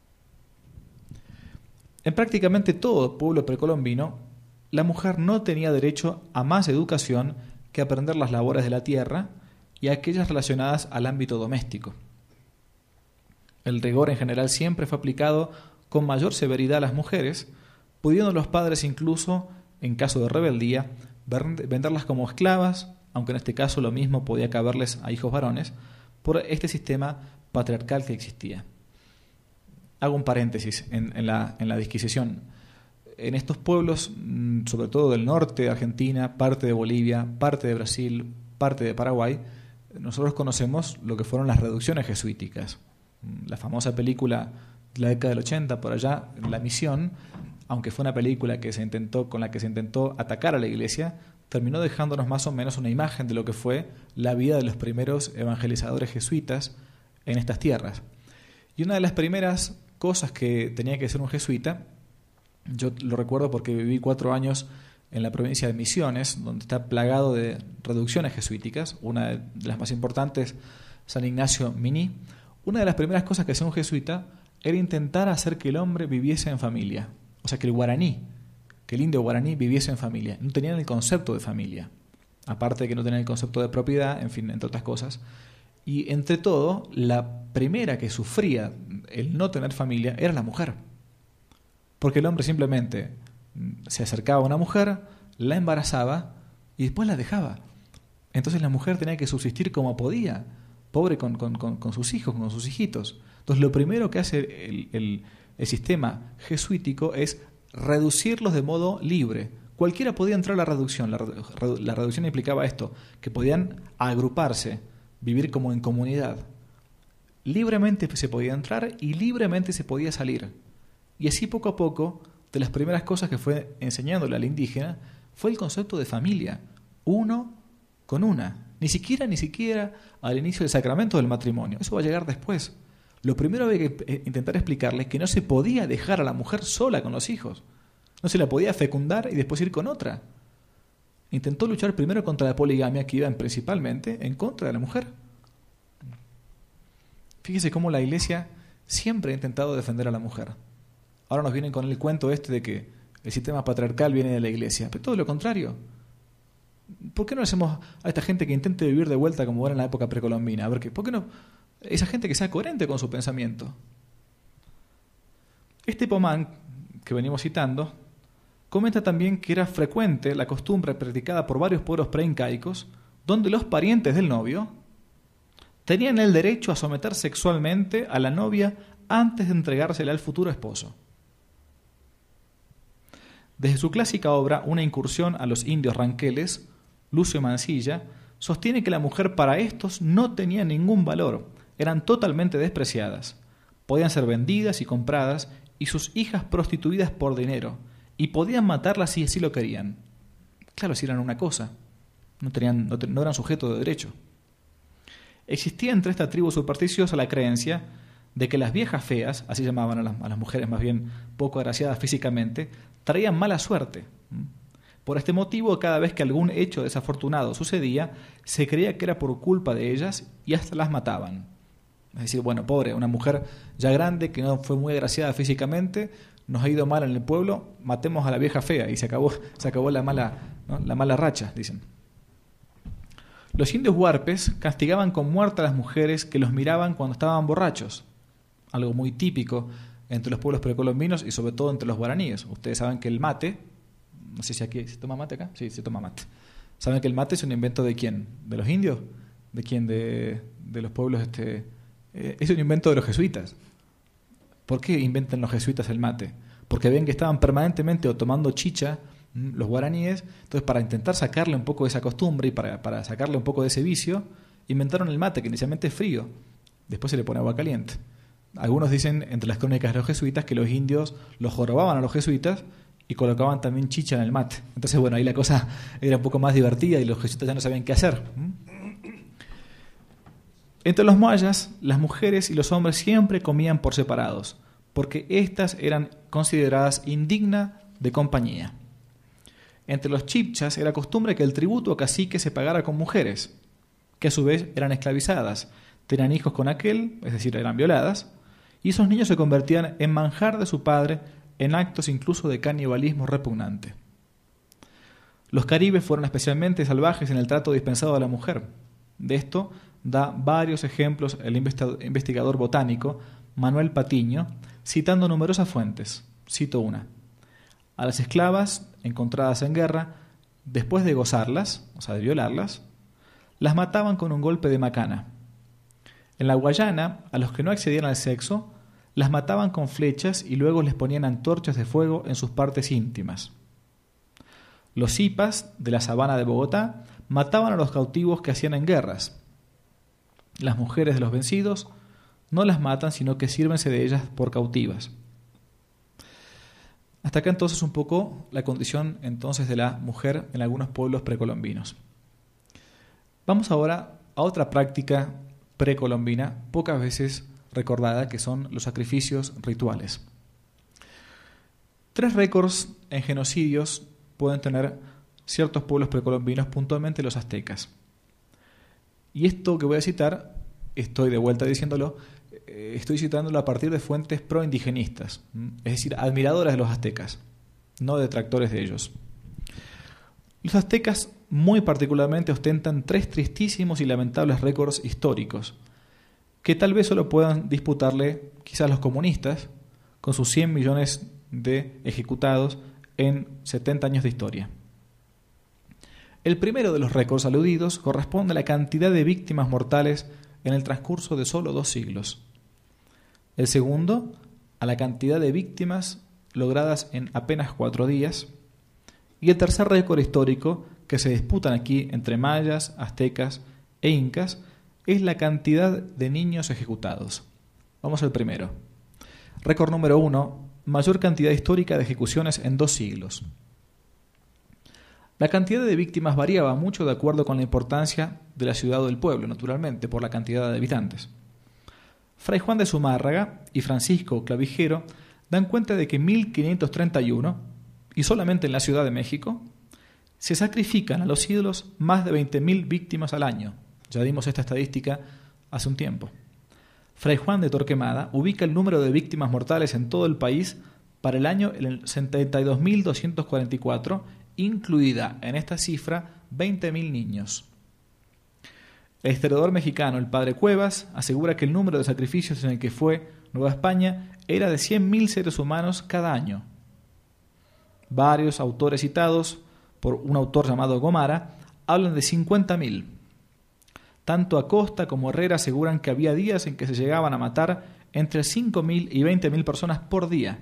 En prácticamente todo pueblo precolombino, la mujer no tenía derecho a más educación que aprender las labores de la tierra y aquellas relacionadas al ámbito doméstico. El rigor en general siempre fue aplicado con mayor severidad a las mujeres, pudiendo los padres incluso, en caso de rebeldía, venderlas como esclavas, aunque en este caso lo mismo podía caberles a hijos varones, por este sistema patriarcal que existía. Hago un paréntesis en, en, la, en la disquisición. En estos pueblos, sobre todo del norte de Argentina, parte de Bolivia, parte de Brasil, parte de Paraguay, nosotros conocemos lo que fueron las reducciones jesuíticas. La famosa película de la década del ochenta, por allá, La Misión, aunque fue una película que se intentó, con la que se intentó atacar a la iglesia, terminó dejándonos más o menos una imagen de lo que fue la vida de los primeros evangelizadores jesuitas en estas tierras. Y una de las primeras cosas que tenía que hacer un jesuita, yo lo recuerdo porque viví cuatro años en la provincia de Misiones, donde está plagado de reducciones jesuíticas, una de las más importantes, San Ignacio Mini. Una de las primeras cosas que hacía un jesuita era intentar hacer que el hombre viviese en familia, o sea, que el guaraní, que el indio guaraní viviese en familia. No tenían el concepto de familia, aparte de que no tenían el concepto de propiedad, en fin, entre otras cosas. Y entre todo, la primera que sufría el no tener familia era la mujer, porque el hombre simplemente se acercaba a una mujer, la embarazaba y después la dejaba. Entonces la mujer tenía que subsistir como podía, pobre con, con, con, con sus hijos, con sus hijitos. Entonces lo primero que hace el, el, el sistema jesuítico es reducirlos de modo libre. Cualquiera podía entrar a la reducción. La, la reducción implicaba esto, que podían agruparse, vivir como en comunidad. Libremente se podía entrar y libremente se podía salir. Y así poco a poco, de las primeras cosas que fue enseñándole al indígena fue el concepto de familia, uno con una. Ni siquiera, ni siquiera al inicio del sacramento del matrimonio. Eso va a llegar después. Lo primero había que intentar explicarles que no se podía dejar a la mujer sola con los hijos. No se la podía fecundar y después ir con otra. Intentó luchar primero contra la poligamia, que iban principalmente en contra de la mujer. Fíjese cómo la Iglesia siempre ha intentado defender a la mujer. Ahora nos vienen con el cuento este de que el sistema patriarcal viene de la Iglesia. Pero todo lo contrario. ¿Por qué no hacemos a esta gente que intente vivir de vuelta como era en la época precolombina? A ver, ¿qué? ¿Por qué no? Esa gente que sea coherente con su pensamiento. Este Pomán, que venimos citando, comenta también que era frecuente la costumbre practicada por varios pueblos preincaicos, donde los parientes del novio tenían el derecho a someter sexualmente a la novia antes de entregársela al futuro esposo. Desde su clásica obra Una incursión a los indios ranqueles, Lucio Mansilla sostiene que la mujer para estos no tenía ningún valor, eran totalmente despreciadas, podían ser vendidas y compradas y sus hijas prostituidas por dinero, y podían matarlas si así lo querían. Claro, si eran una cosa, no, tenían, no, no eran sujetos de derecho. Existía entre esta tribu supersticiosa la creencia de que las viejas feas, así llamaban a las, a las mujeres más bien poco agraciadas físicamente, traían mala suerte. Por este motivo, cada vez que algún hecho desafortunado sucedía, se creía que era por culpa de ellas y hasta las mataban. Es decir, bueno, pobre, una mujer ya grande que no fue muy agraciada físicamente, nos ha ido mal en el pueblo, matemos a la vieja fea y se acabó, se acabó la mala, ¿no? la mala racha, dicen. Los indios huarpes castigaban con muerte a las mujeres que los miraban cuando estaban borrachos, algo muy típico entre los pueblos precolombinos y sobre todo entre los guaraníes. Ustedes saben que el mate, no sé si aquí se toma mate acá, sí, se toma mate. ¿Saben que el mate es un invento de quién? ¿De los indios? ¿De quién? De, de los pueblos, este, eh, es un invento de los jesuitas. ¿Por qué inventan los jesuitas el mate? Porque ven que estaban permanentemente o tomando chicha los guaraníes, entonces para intentar sacarle un poco de esa costumbre y para, para sacarle un poco de ese vicio, inventaron el mate, que inicialmente es frío, después se le pone agua caliente. Algunos dicen, entre las crónicas de los jesuitas, que los indios los jorobaban a los jesuitas y colocaban también chicha en el mate. Entonces, bueno, ahí la cosa era un poco más divertida y los jesuitas ya no sabían qué hacer. Entre los mayas, las mujeres y los hombres siempre comían por separados, porque éstas eran consideradas indignas de compañía. Entre los chibchas era costumbre que el tributo a cacique se pagara con mujeres, que a su vez eran esclavizadas, tenían hijos con aquel, es decir, eran violadas, y esos niños se convertían en manjar de su padre en actos incluso de canibalismo repugnante. Los caribes fueron especialmente salvajes en el trato dispensado a la mujer. De esto da varios ejemplos el investigador botánico Manuel Patiño, citando numerosas fuentes. Cito una. A las esclavas encontradas en guerra, después de gozarlas, o sea, de violarlas, las mataban con un golpe de macana. En la Guayana, a los que no accedían al sexo, las mataban con flechas y luego les ponían antorchas de fuego en sus partes íntimas. Los zipas, de la sabana de Bogotá, mataban a los cautivos que hacían en guerras. Las mujeres de los vencidos no las matan, sino que sírvense de ellas por cautivas. Hasta acá entonces un poco la condición entonces de la mujer en algunos pueblos precolombinos. Vamos ahora a otra práctica precolombina, pocas veces recordada, que son los sacrificios rituales. Tres récords en genocidios pueden tener ciertos pueblos precolombinos, puntualmente los aztecas. Y esto que voy a citar, estoy de vuelta diciéndolo, eh, estoy citándolo a partir de fuentes proindigenistas, es decir, admiradoras de los aztecas, no detractores de ellos. Los aztecas muy particularmente ostentan tres tristísimos y lamentables récords históricos, que tal vez solo puedan disputarle quizás los comunistas, con sus cien millones de ejecutados en setenta años de historia. El primero de los récords aludidos corresponde a la cantidad de víctimas mortales en el transcurso de solo dos siglos. El segundo, a la cantidad de víctimas logradas en apenas cuatro días. Y el tercer récord histórico, que se disputan aquí entre mayas, aztecas e incas, es la cantidad de niños ejecutados. Vamos al primero. Récord número uno, mayor cantidad histórica de ejecuciones en dos siglos. La cantidad de víctimas variaba mucho de acuerdo con la importancia de la ciudad o del pueblo, naturalmente, por la cantidad de habitantes. Fray Juan de Zumárraga y Francisco Clavijero dan cuenta de que en mil quinientos treinta y uno, y solamente en la Ciudad de México, se sacrifican a los ídolos más de veinte mil víctimas al año. Ya dimos esta estadística hace un tiempo. Fray Juan de Torquemada ubica el número de víctimas mortales en todo el país para el año en setenta y dos mil doscientos cuarenta y cuatro, incluida en esta cifra veinte mil niños. El historiador mexicano, el padre Cuevas, asegura que el número de sacrificios en el que fue Nueva España era de cien mil seres humanos cada año. Varios autores citados por un autor llamado Gomara hablan de cincuenta mil. Tanto Acosta como Herrera aseguran que había días en que se llegaban a matar entre cinco mil y veinte mil personas por día.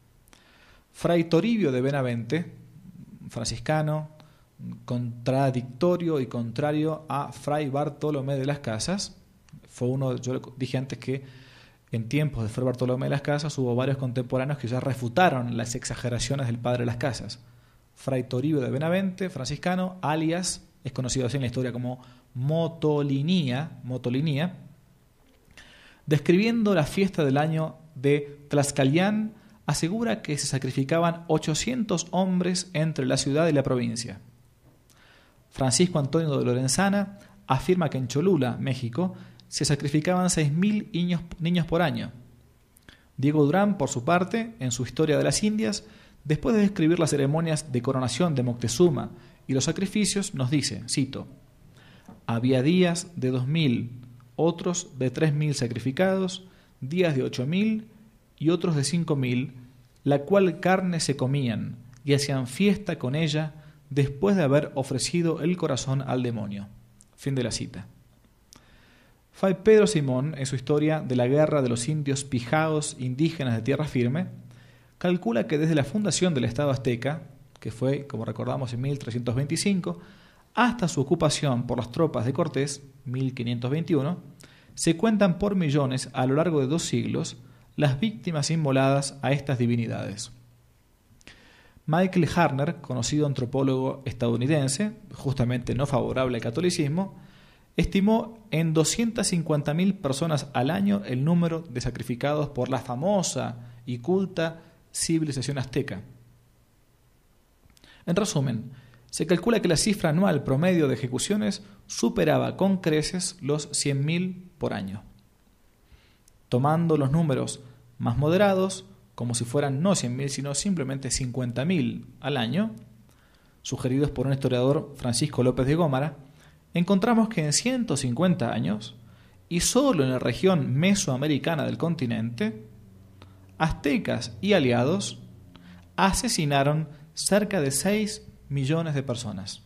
Fray Toribio de Benavente, franciscano, contradictorio y contrario a Fray Bartolomé de las Casas, fue uno, yo dije antes que en tiempos de Fray Bartolomé de las Casas hubo varios contemporáneos que ya refutaron las exageraciones del padre de las Casas. Fray Toribio de Benavente, franciscano, alias, es conocido así en la historia como Motolinía, Motolinía, describiendo la fiesta del año de Tlaxcalián, asegura que se sacrificaban ochocientos hombres entre la ciudad y la provincia. Francisco Antonio de Lorenzana afirma que en Cholula, México, se sacrificaban seis mil niños, niños por año. Diego Durán, por su parte, en su Historia de las Indias, después de describir las ceremonias de coronación de Moctezuma y los sacrificios, nos dice, cito, había días de dos mil, otros de tres mil sacrificados, días de ocho mil y otros de cinco mil, la cual carne se comían y hacían fiesta con ella después de haber ofrecido el corazón al demonio. Fin de la cita. Fray Pedro Simón, en su Historia de la Guerra de los Indios Pijaos Indígenas de Tierra Firme, calcula que desde la fundación del Estado azteca, que fue, como recordamos, en mil trescientos veinticinco, hasta su ocupación por las tropas de Cortés, mil quinientos veintiuno, se cuentan por millones a lo largo de dos siglos las víctimas inmoladas a estas divinidades. Michael Harner, conocido antropólogo estadounidense, justamente no favorable al catolicismo, estimó en doscientas cincuenta mil personas al año el número de sacrificados por la famosa y culta civilización azteca. En resumen, se calcula que la cifra anual promedio de ejecuciones superaba con creces los cien mil por año. Tomando los números más moderados, como si fueran no cien mil, sino simplemente cincuenta mil al año, sugeridos por un historiador, Francisco López de Gómara, encontramos que en ciento cincuenta años, y solo en la región mesoamericana del continente, aztecas y aliados asesinaron cerca de seis millones de personas.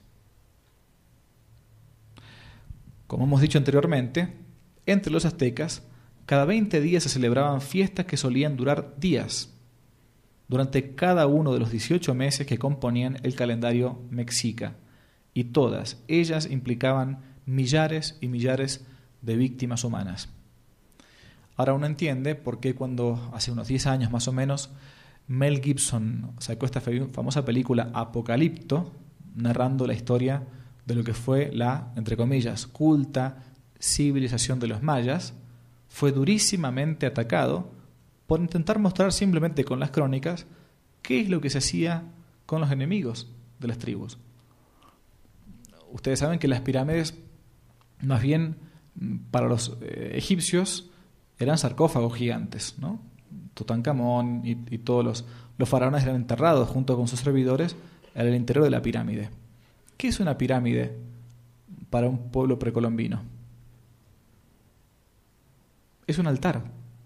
Como hemos dicho anteriormente, entre los aztecas, cada veinte días se celebraban fiestas que solían durar días, durante cada uno de los dieciocho meses que componían el calendario mexica, y todas ellas implicaban millares y millares de víctimas humanas. Ahora uno entiende por qué cuando hace unos diez años más o menos Mel Gibson sacó esta famosa película Apocalipto, narrando la historia de lo que fue la, entre comillas, culta civilización de los mayas. Fue durísimamente atacado por intentar mostrar simplemente con las crónicas qué es lo que se hacía con los enemigos de las tribus. Ustedes saben que las pirámides, más bien para los eh, egipcios, eran sarcófagos gigantes, ¿no? Tutankamón y, y todos los, los faraones eran enterrados junto con sus servidores en el interior de la pirámide. ¿Qué es una pirámide para un pueblo precolombino? Es un altar.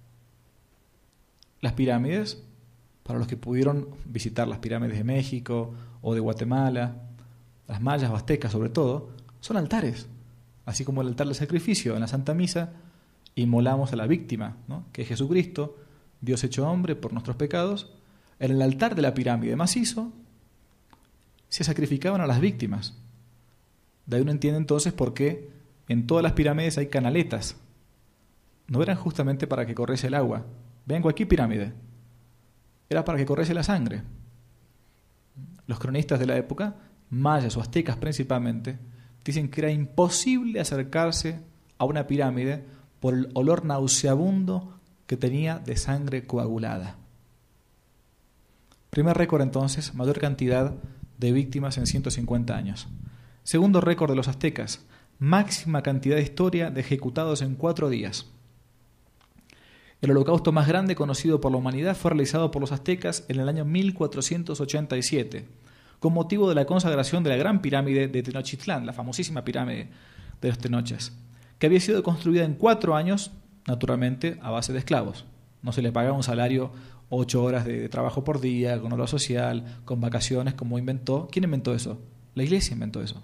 Las pirámides, para los que pudieron visitar las pirámides de México o de Guatemala, las mayas o aztecas sobre todo, son altares. Así como el altar del sacrificio en la Santa Misa, inmolamos a la víctima, ¿no?, que es Jesucristo, Dios hecho hombre por nuestros pecados. En el altar de la pirámide macizo se sacrificaban a las víctimas. De ahí uno entiende entonces por qué en todas las pirámides hay canaletas. No eran justamente para que corriese el agua. Vean cualquier pirámide. Era para que corriese la sangre. Los cronistas de la época, mayas o aztecas principalmente, dicen que era imposible acercarse a una pirámide por el olor nauseabundo que tenía de sangre coagulada. Primer récord entonces, mayor cantidad de víctimas en ciento cincuenta años. Segundo récord de los aztecas, máxima cantidad de historia de ejecutados en cuatro días. El holocausto más grande conocido por la humanidad fue realizado por los aztecas en el año mil cuatrocientos ochenta y siete, con motivo de la consagración de la gran pirámide de Tenochtitlán, la famosísima pirámide de los Tenoches, que había sido construida en cuatro años, naturalmente a base de esclavos. No se le pagaba un salario, ocho horas de, de trabajo por día, con hora social, con vacaciones, como inventó. ¿Quién inventó eso? La Iglesia inventó eso.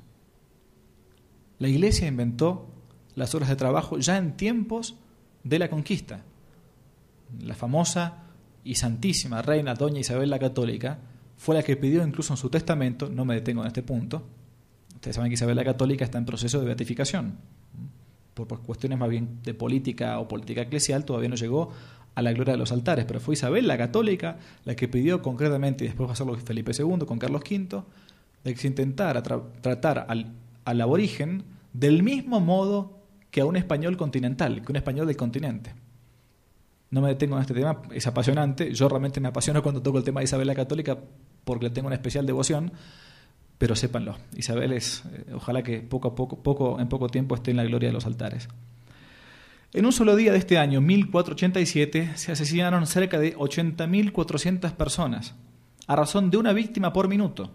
La Iglesia inventó las horas de trabajo ya en tiempos de la conquista. La famosa y santísima reina doña Isabel la Católica fue la que pidió incluso en su testamento, no me detengo en este punto, ustedes saben que Isabel la Católica está en proceso de beatificación, por, por cuestiones más bien de política o política eclesial, todavía no llegó a la gloria de los altares, pero fue Isabel la Católica la que pidió concretamente, y después va a hacerlo Felipe segundo con Carlos quinto, de que se intentara tra- tratar al, al aborigen del mismo modo que a un español continental, que un español del continente. No me detengo en este tema, es apasionante. Yo realmente me apasiono cuando toco el tema de Isabel la Católica porque le tengo una especial devoción, pero sépanlo, Isabel es, eh, ojalá que poco a poco, poco, en poco tiempo esté en la gloria de los altares. En un solo día de este año, mil cuatrocientos ochenta y siete, se asesinaron cerca de ochenta mil cuatrocientas personas, a razón de una víctima por minuto.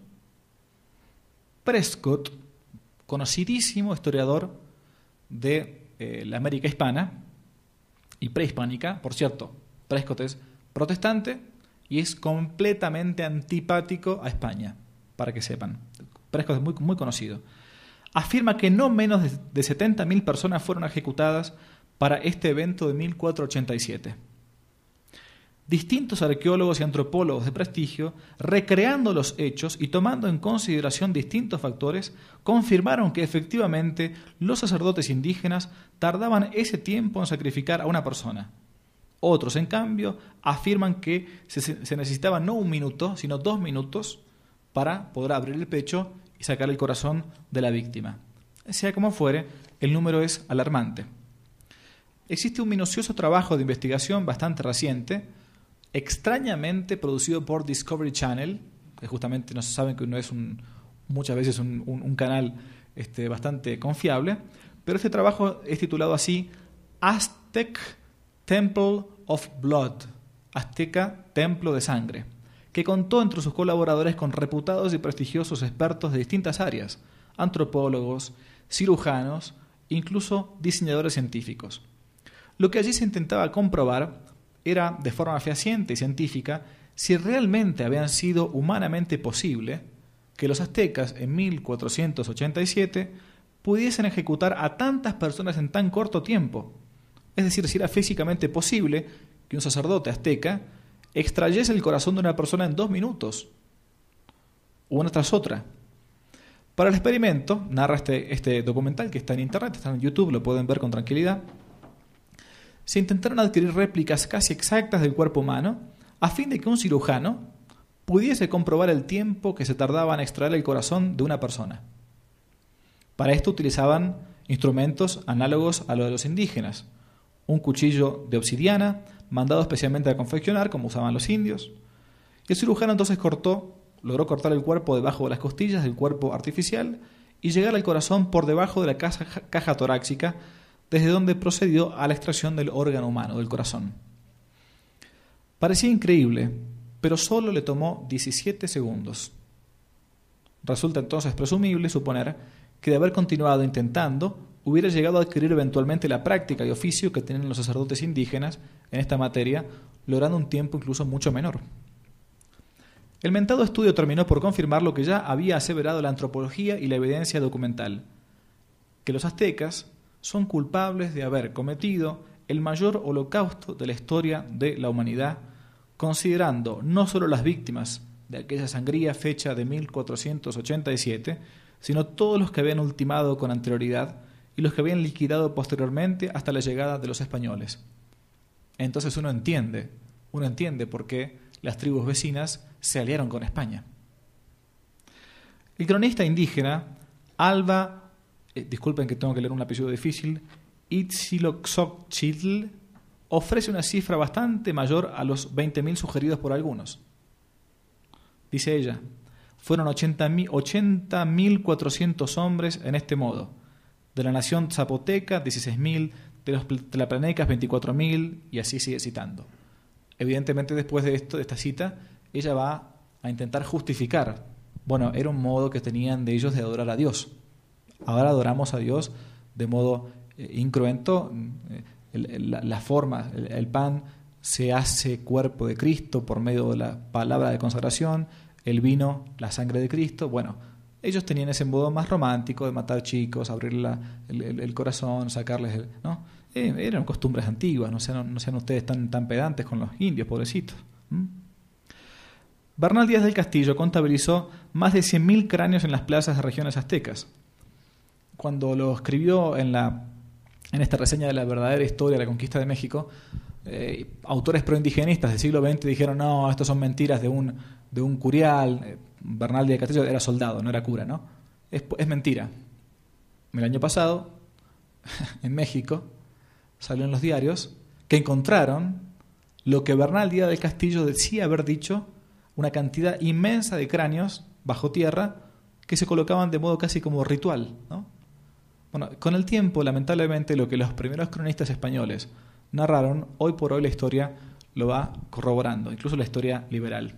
Prescott, conocidísimo historiador de eh, la América hispana, y prehispánica, por cierto, Prescott es protestante y es completamente antipático a España, para que sepan. Prescott es muy, muy conocido. Afirma que no menos de, de setenta mil personas fueron ejecutadas para este evento de mil cuatrocientos ochenta y siete. Distintos arqueólogos y antropólogos de prestigio, recreando los hechos y tomando en consideración distintos factores, confirmaron que efectivamente los sacerdotes indígenas tardaban ese tiempo en sacrificar a una persona. Otros, en cambio, afirman que se, se necesitaba no un minuto, sino dos minutos para poder abrir el pecho y sacar el corazón de la víctima. Sea como fuere, el número es alarmante. Existe un minucioso trabajo de investigación bastante reciente, extrañamente producido por Discovery Channel, que justamente no saben que no es un, muchas veces un, un, un canal este, bastante confiable, pero este trabajo es titulado así Aztec Temple of Blood, Azteca Templo de Sangre, que contó entre sus colaboradores con reputados y prestigiosos expertos de distintas áreas, antropólogos, cirujanos, incluso diseñadores científicos. Lo que allí se intentaba comprobar era, de forma fehaciente y científica, si realmente habían sido humanamente posible que los aztecas en mil cuatrocientos ochenta y siete pudiesen ejecutar a tantas personas en tan corto tiempo. Es decir, si era físicamente posible que un sacerdote azteca extrayese el corazón de una persona en dos minutos, una tras otra. Para el experimento, narra este, este documental que está en internet, está en YouTube, lo pueden ver con tranquilidad. Se intentaron adquirir réplicas casi exactas del cuerpo humano, a fin de que un cirujano pudiese comprobar el tiempo que se tardaba en extraer el corazón de una persona. Para esto utilizaban instrumentos análogos a los de los indígenas, un cuchillo de obsidiana, mandado especialmente a confeccionar, como usaban los indios. El cirujano entonces cortó, logró cortar el cuerpo debajo de las costillas del cuerpo artificial y llegar al corazón por debajo de la caja, caja torácica, desde donde procedió a la extracción del órgano humano, del corazón. Parecía increíble, pero solo le tomó diecisiete segundos. Resulta entonces presumible suponer que de haber continuado intentando, hubiera llegado a adquirir eventualmente la práctica y oficio que tienen los sacerdotes indígenas en esta materia, logrando un tiempo incluso mucho menor. El mentado estudio terminó por confirmar lo que ya había aseverado la antropología y la evidencia documental, que los aztecas son culpables de haber cometido el mayor holocausto de la historia de la humanidad, considerando no solo las víctimas de aquella sangría fecha de mil cuatrocientos ochenta y siete, sino todos los que habían ultimado con anterioridad y los que habían liquidado posteriormente hasta la llegada de los españoles. Entonces uno entiende, uno entiende por qué las tribus vecinas se aliaron con España. El cronista indígena Alba, eh, disculpen que tengo que leer un apellido difícil, Itzcoxochitl, ofrece una cifra bastante mayor a los veinte mil sugeridos por algunos. Dice ella, fueron ochenta mil cuatrocientos hombres en este modo. De la nación zapoteca, dieciséis mil, de los tlapanecas, veinticuatro mil, y así sigue citando. Evidentemente, después de esto, de esta cita, ella va a intentar justificar. Bueno, era un modo que tenían de ellos de adorar a Dios. Ahora adoramos a Dios de modo eh, incruento. Eh, el, el, la, la forma, el, el pan se hace cuerpo de Cristo por medio de la palabra de consagración, el vino, la sangre de Cristo. Bueno, ellos tenían ese modo más romántico de matar chicos, abrir la, el, el, el corazón, sacarles el, ¿no? Eh, eran costumbres antiguas, no sean, no sean ustedes tan, tan pedantes con los indios, pobrecitos. ¿Mm? Bernal Díaz del Castillo contabilizó más de cien mil cráneos en las plazas de regiones aztecas. Cuando lo escribió en, la, en esta reseña de la verdadera historia de la conquista de México, eh, autores proindigenistas del siglo veinte dijeron, no, estas son mentiras de un, de un curial. Bernal Díaz del Castillo era soldado, no era cura, ¿no? Es, es mentira. El año pasado, en México, salió en los diarios que encontraron lo que Bernal Díaz del Castillo decía haber dicho, una cantidad inmensa de cráneos bajo tierra que se colocaban de modo casi como ritual, ¿no? Bueno, con el tiempo, lamentablemente, lo que los primeros cronistas españoles narraron, hoy por hoy la historia lo va corroborando, incluso la historia liberal.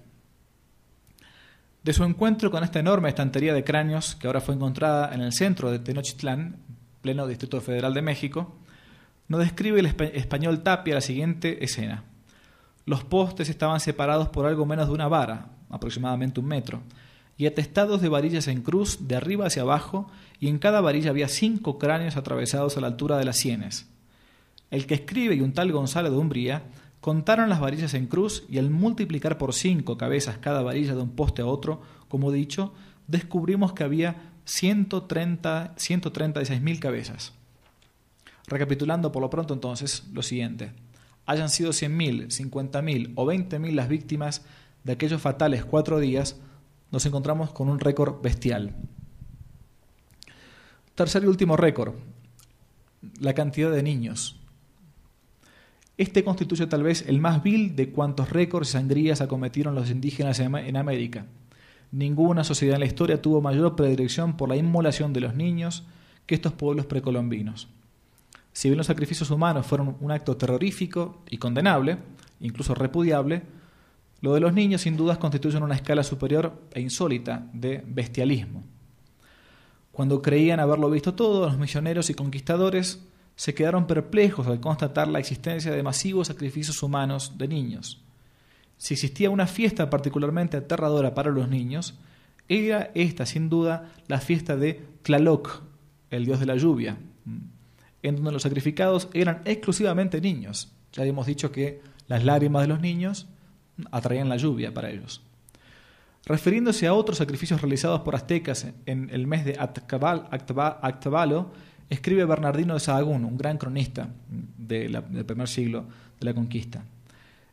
De su encuentro con esta enorme estantería de cráneos que ahora fue encontrada en el centro de Tenochtitlán, pleno Distrito Federal de México, nos describe el español Tapia la siguiente escena. Los postes estaban separados por algo menos de una vara, aproximadamente un metro, y atestados de varillas en cruz de arriba hacia abajo, y en cada varilla había cinco cráneos atravesados a la altura de las sienes. El que escribe y un tal Gonzalo de Umbría contaron las varillas en cruz y al multiplicar por cinco cabezas cada varilla de un poste a otro, como dicho, descubrimos que había ciento treinta, ciento treinta y seis mil cabezas. Recapitulando por lo pronto entonces lo siguiente. Hayan sido cien mil, cincuenta mil o veinte mil las víctimas de aquellos fatales cuatro días, nos encontramos con un récord bestial. Tercer y último récord, la cantidad de niños. Este constituye tal vez el más vil de cuantos récords y sangrías acometieron los indígenas en América. Ninguna sociedad en la historia tuvo mayor predilección por la inmolación de los niños que estos pueblos precolombinos. Si bien los sacrificios humanos fueron un acto terrorífico y condenable, incluso repudiable, lo de los niños sin dudas constituye una escala superior e insólita de bestialismo. Cuando creían haberlo visto todo, los misioneros y conquistadores se quedaron perplejos al constatar la existencia de masivos sacrificios humanos de niños. Si existía una fiesta particularmente aterradora para los niños, era esta sin duda la fiesta de Tlaloc, el dios de la lluvia, en donde los sacrificados eran exclusivamente niños. Ya hemos dicho que las lágrimas de los niños atraían la lluvia para ellos. Refiriéndose a otros sacrificios realizados por aztecas en el mes de Actabalo, escribe Bernardino de Sahagún, un gran cronista de la, del primer siglo de la conquista.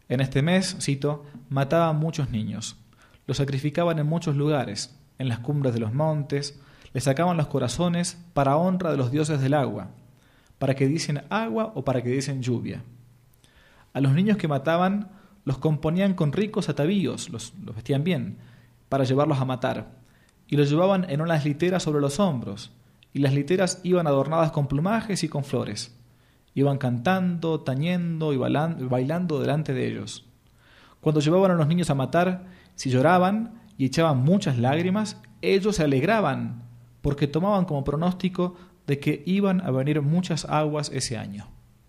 En este mes, cito, mataban muchos niños, los sacrificaban en muchos lugares, en las cumbres de los montes, les sacaban los corazones para honra de los dioses del agua, para que diesen agua o para que diesen lluvia. A los niños que mataban los componían con ricos atavíos, los, los vestían bien, para llevarlos a matar, y los llevaban en unas literas sobre los hombros, y las literas iban adornadas con plumajes y con flores. Iban cantando, tañendo y bailando delante de ellos. Cuando llevaban a los niños a matar, si lloraban y echaban muchas lágrimas, ellos se alegraban, porque tomaban como pronóstico de que iban a venir muchas aguas ese año.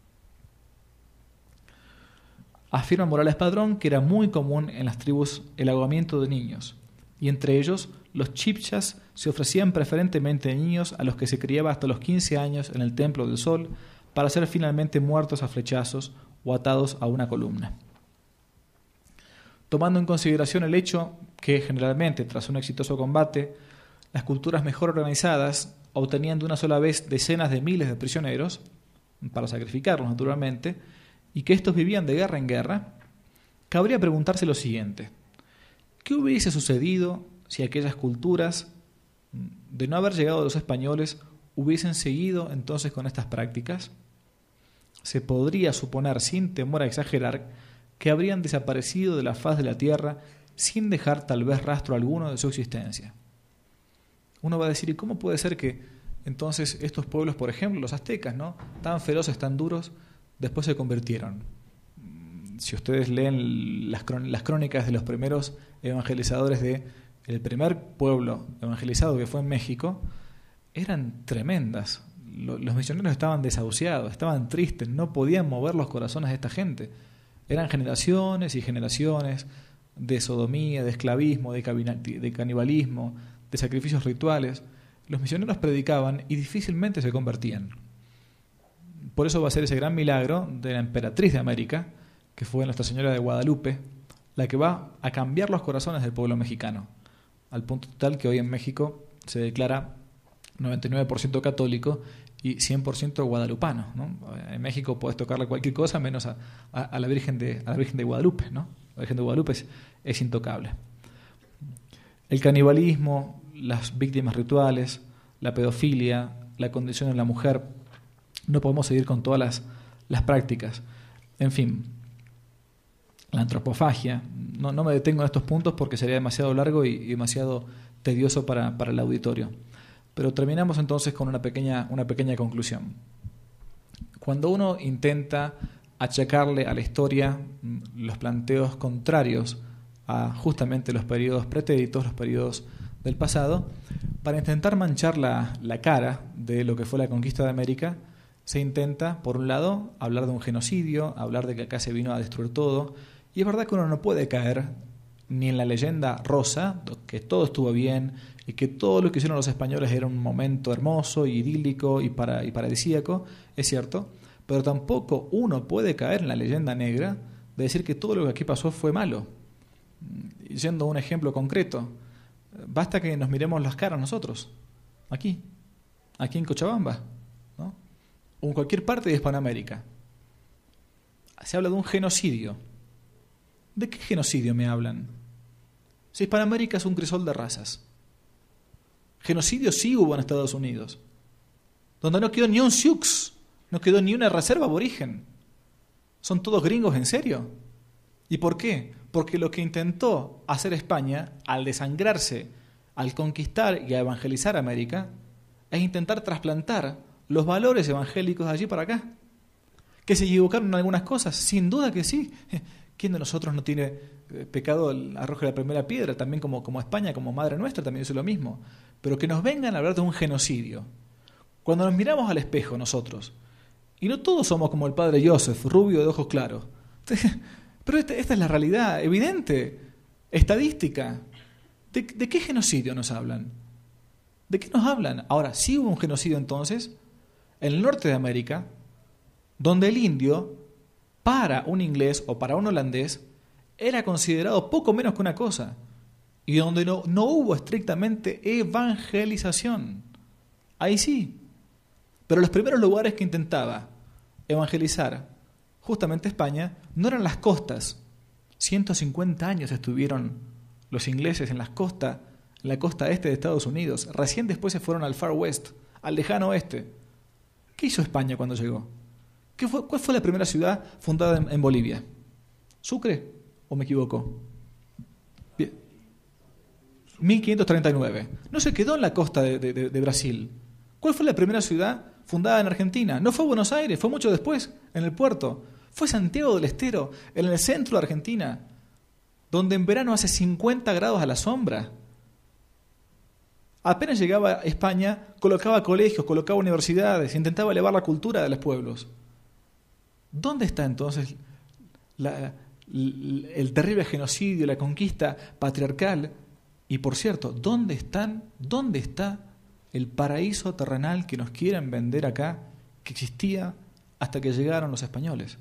Afirma Morales Padrón que era muy común en las tribus el ahogamiento de niños, y entre ellos los chibchas se ofrecían preferentemente niños a los que se criaba hasta los quince años en el Templo del Sol para ser finalmente muertos a flechazos o atados a una columna. Tomando en consideración el hecho que generalmente tras un exitoso combate las culturas mejor organizadas obtenían de una sola vez decenas de miles de prisioneros, para sacrificarlos naturalmente, y que estos vivían de guerra en guerra, cabría preguntarse lo siguiente: ¿qué hubiese sucedido si aquellas culturas, de no haber llegado los españoles, hubiesen seguido entonces con estas prácticas? Se podría suponer, sin temor a exagerar, que habrían desaparecido de la faz de la tierra sin dejar tal vez rastro alguno de su existencia. Uno va a decir, ¿y cómo puede ser que entonces estos pueblos, por ejemplo, los aztecas, ¿no?, tan feroces, tan duros, después se convirtieron? Si ustedes leen las, las crónicas de los primeros evangelizadores de el primer pueblo evangelizado, que fue en México, eran tremendas. Los misioneros estaban desahuciados, estaban tristes, no podían mover los corazones de esta gente. Eran generaciones y generaciones de sodomía, de esclavismo, de canibalismo, de sacrificios rituales. Los misioneros predicaban y difícilmente se convertían. Por eso va a ser ese gran milagro de la emperatriz de América, que fue Nuestra Señora de Guadalupe, la que va a cambiar los corazones del pueblo mexicano, al punto tal que hoy en México se declara noventa y nueve por ciento católico y cien por ciento guadalupano, ¿no? En México puedes tocarle cualquier cosa menos a, a, a la Virgen de a la Virgen de Guadalupe, ¿no? La Virgen de Guadalupe es, es intocable. El canibalismo, las víctimas rituales, la pedofilia, la condición de la mujer, no podemos seguir con todas las, las prácticas. En fin, la antropofagia. No, no me detengo en estos puntos porque sería demasiado largo y, y demasiado tedioso para, para el auditorio. Pero terminamos entonces con una pequeña, una pequeña conclusión. Cuando uno intenta achacarle a la historia los planteos contrarios a justamente los periodos pretéritos, los periodos del pasado, para intentar manchar la, la cara de lo que fue la conquista de América, se intenta, por un lado, hablar de un genocidio, hablar de que acá se vino a destruir todo, y es verdad que uno no puede caer ni en la leyenda rosa, que todo estuvo bien y que todo lo que hicieron los españoles era un momento hermoso y idílico y, para, y paradisíaco, es cierto, pero tampoco uno puede caer en la leyenda negra de decir que todo lo que aquí pasó fue malo. Yendo a un ejemplo concreto, basta que nos miremos las caras nosotros, aquí, aquí en Cochabamba, ¿no?, o en cualquier parte de Hispanoamérica. Se habla de un genocidio. ¿De qué genocidio me hablan? Si Hispanoamérica es un crisol de razas. Genocidio sí hubo en Estados Unidos, donde no quedó ni un Sioux, no quedó ni una reserva aborigen. ¿Son todos gringos en serio? ¿Y por qué? Porque lo que intentó hacer España al desangrarse, al conquistar y a evangelizar América, es intentar trasplantar los valores evangélicos de allí para acá. ¿Que se equivocaron en algunas cosas? Sin duda que sí. ¿Quién de nosotros no tiene pecado el arroje la primera piedra? También como, como España, como Madre Nuestra, también dice lo mismo. Pero que nos vengan a hablar de un genocidio. Cuando nos miramos al espejo nosotros, y no todos somos como el padre Joseph, rubio de ojos claros, pero esta, esta es la realidad, evidente, estadística. ¿De, ¿De qué genocidio nos hablan? ¿De qué nos hablan? Ahora, sí hubo un genocidio entonces en el norte de América, donde el indio, para un inglés o para un holandés, era considerado poco menos que una cosa, y donde no, no hubo estrictamente evangelización. Ahí sí. Pero los primeros lugares que intentaba evangelizar justamente España no eran las costas, ciento cincuenta años estuvieron los ingleses en las costas, en la costa este de Estados Unidos. Recién después se fueron al Far West, al lejano oeste. ¿Qué hizo España cuando llegó? ¿Qué fue, ¿Cuál fue la primera ciudad fundada en, en Bolivia? ¿Sucre o me equivoco? Bien. mil quinientos treinta y nueve. No se quedó en la costa de, de, de Brasil. ¿Cuál fue la primera ciudad fundada en Argentina? No fue Buenos Aires, fue mucho después, en el puerto. Fue Santiago del Estero, en el centro de Argentina, donde en verano hace cincuenta grados a la sombra. Apenas llegaba a España, colocaba colegios, colocaba universidades, intentaba elevar la cultura de los pueblos. ¿Dónde está entonces la, el terrible genocidio, la conquista patriarcal? Y por cierto, ¿dónde están, dónde está el paraíso terrenal que nos quieren vender acá, que existía hasta que llegaron los españoles?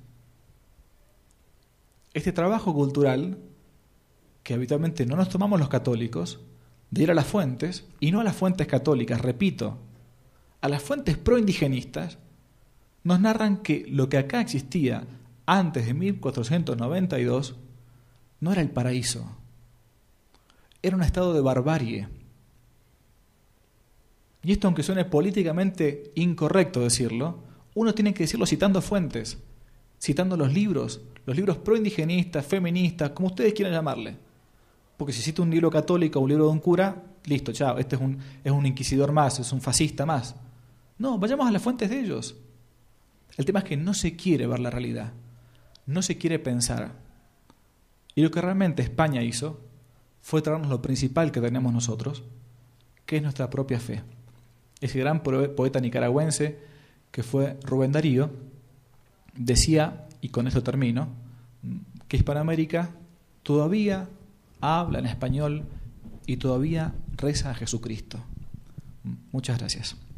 Este trabajo cultural, que habitualmente no nos tomamos los católicos, de ir a las fuentes, y no a las fuentes católicas, repito, a las fuentes proindigenistas, nos narran que lo que acá existía antes de mil cuatrocientos noventa y dos no era el paraíso, era un estado de barbarie. Y esto, aunque suene políticamente incorrecto decirlo, uno tiene que decirlo citando fuentes, citando los libros, los libros proindigenistas, feministas, como ustedes quieran llamarle. Porque si cito un libro católico o un libro de un cura, listo, chao, este es un, es un inquisidor más, es un fascista más. No, vayamos a las fuentes de ellos. El tema es que no se quiere ver la realidad, no se quiere pensar. Y lo que realmente España hizo fue traernos lo principal que tenemos nosotros, que es nuestra propia fe. Ese gran poeta nicaragüense que fue Rubén Darío decía, y con esto termino, que Hispanoamérica todavía habla en español y todavía reza a Jesucristo. Muchas gracias.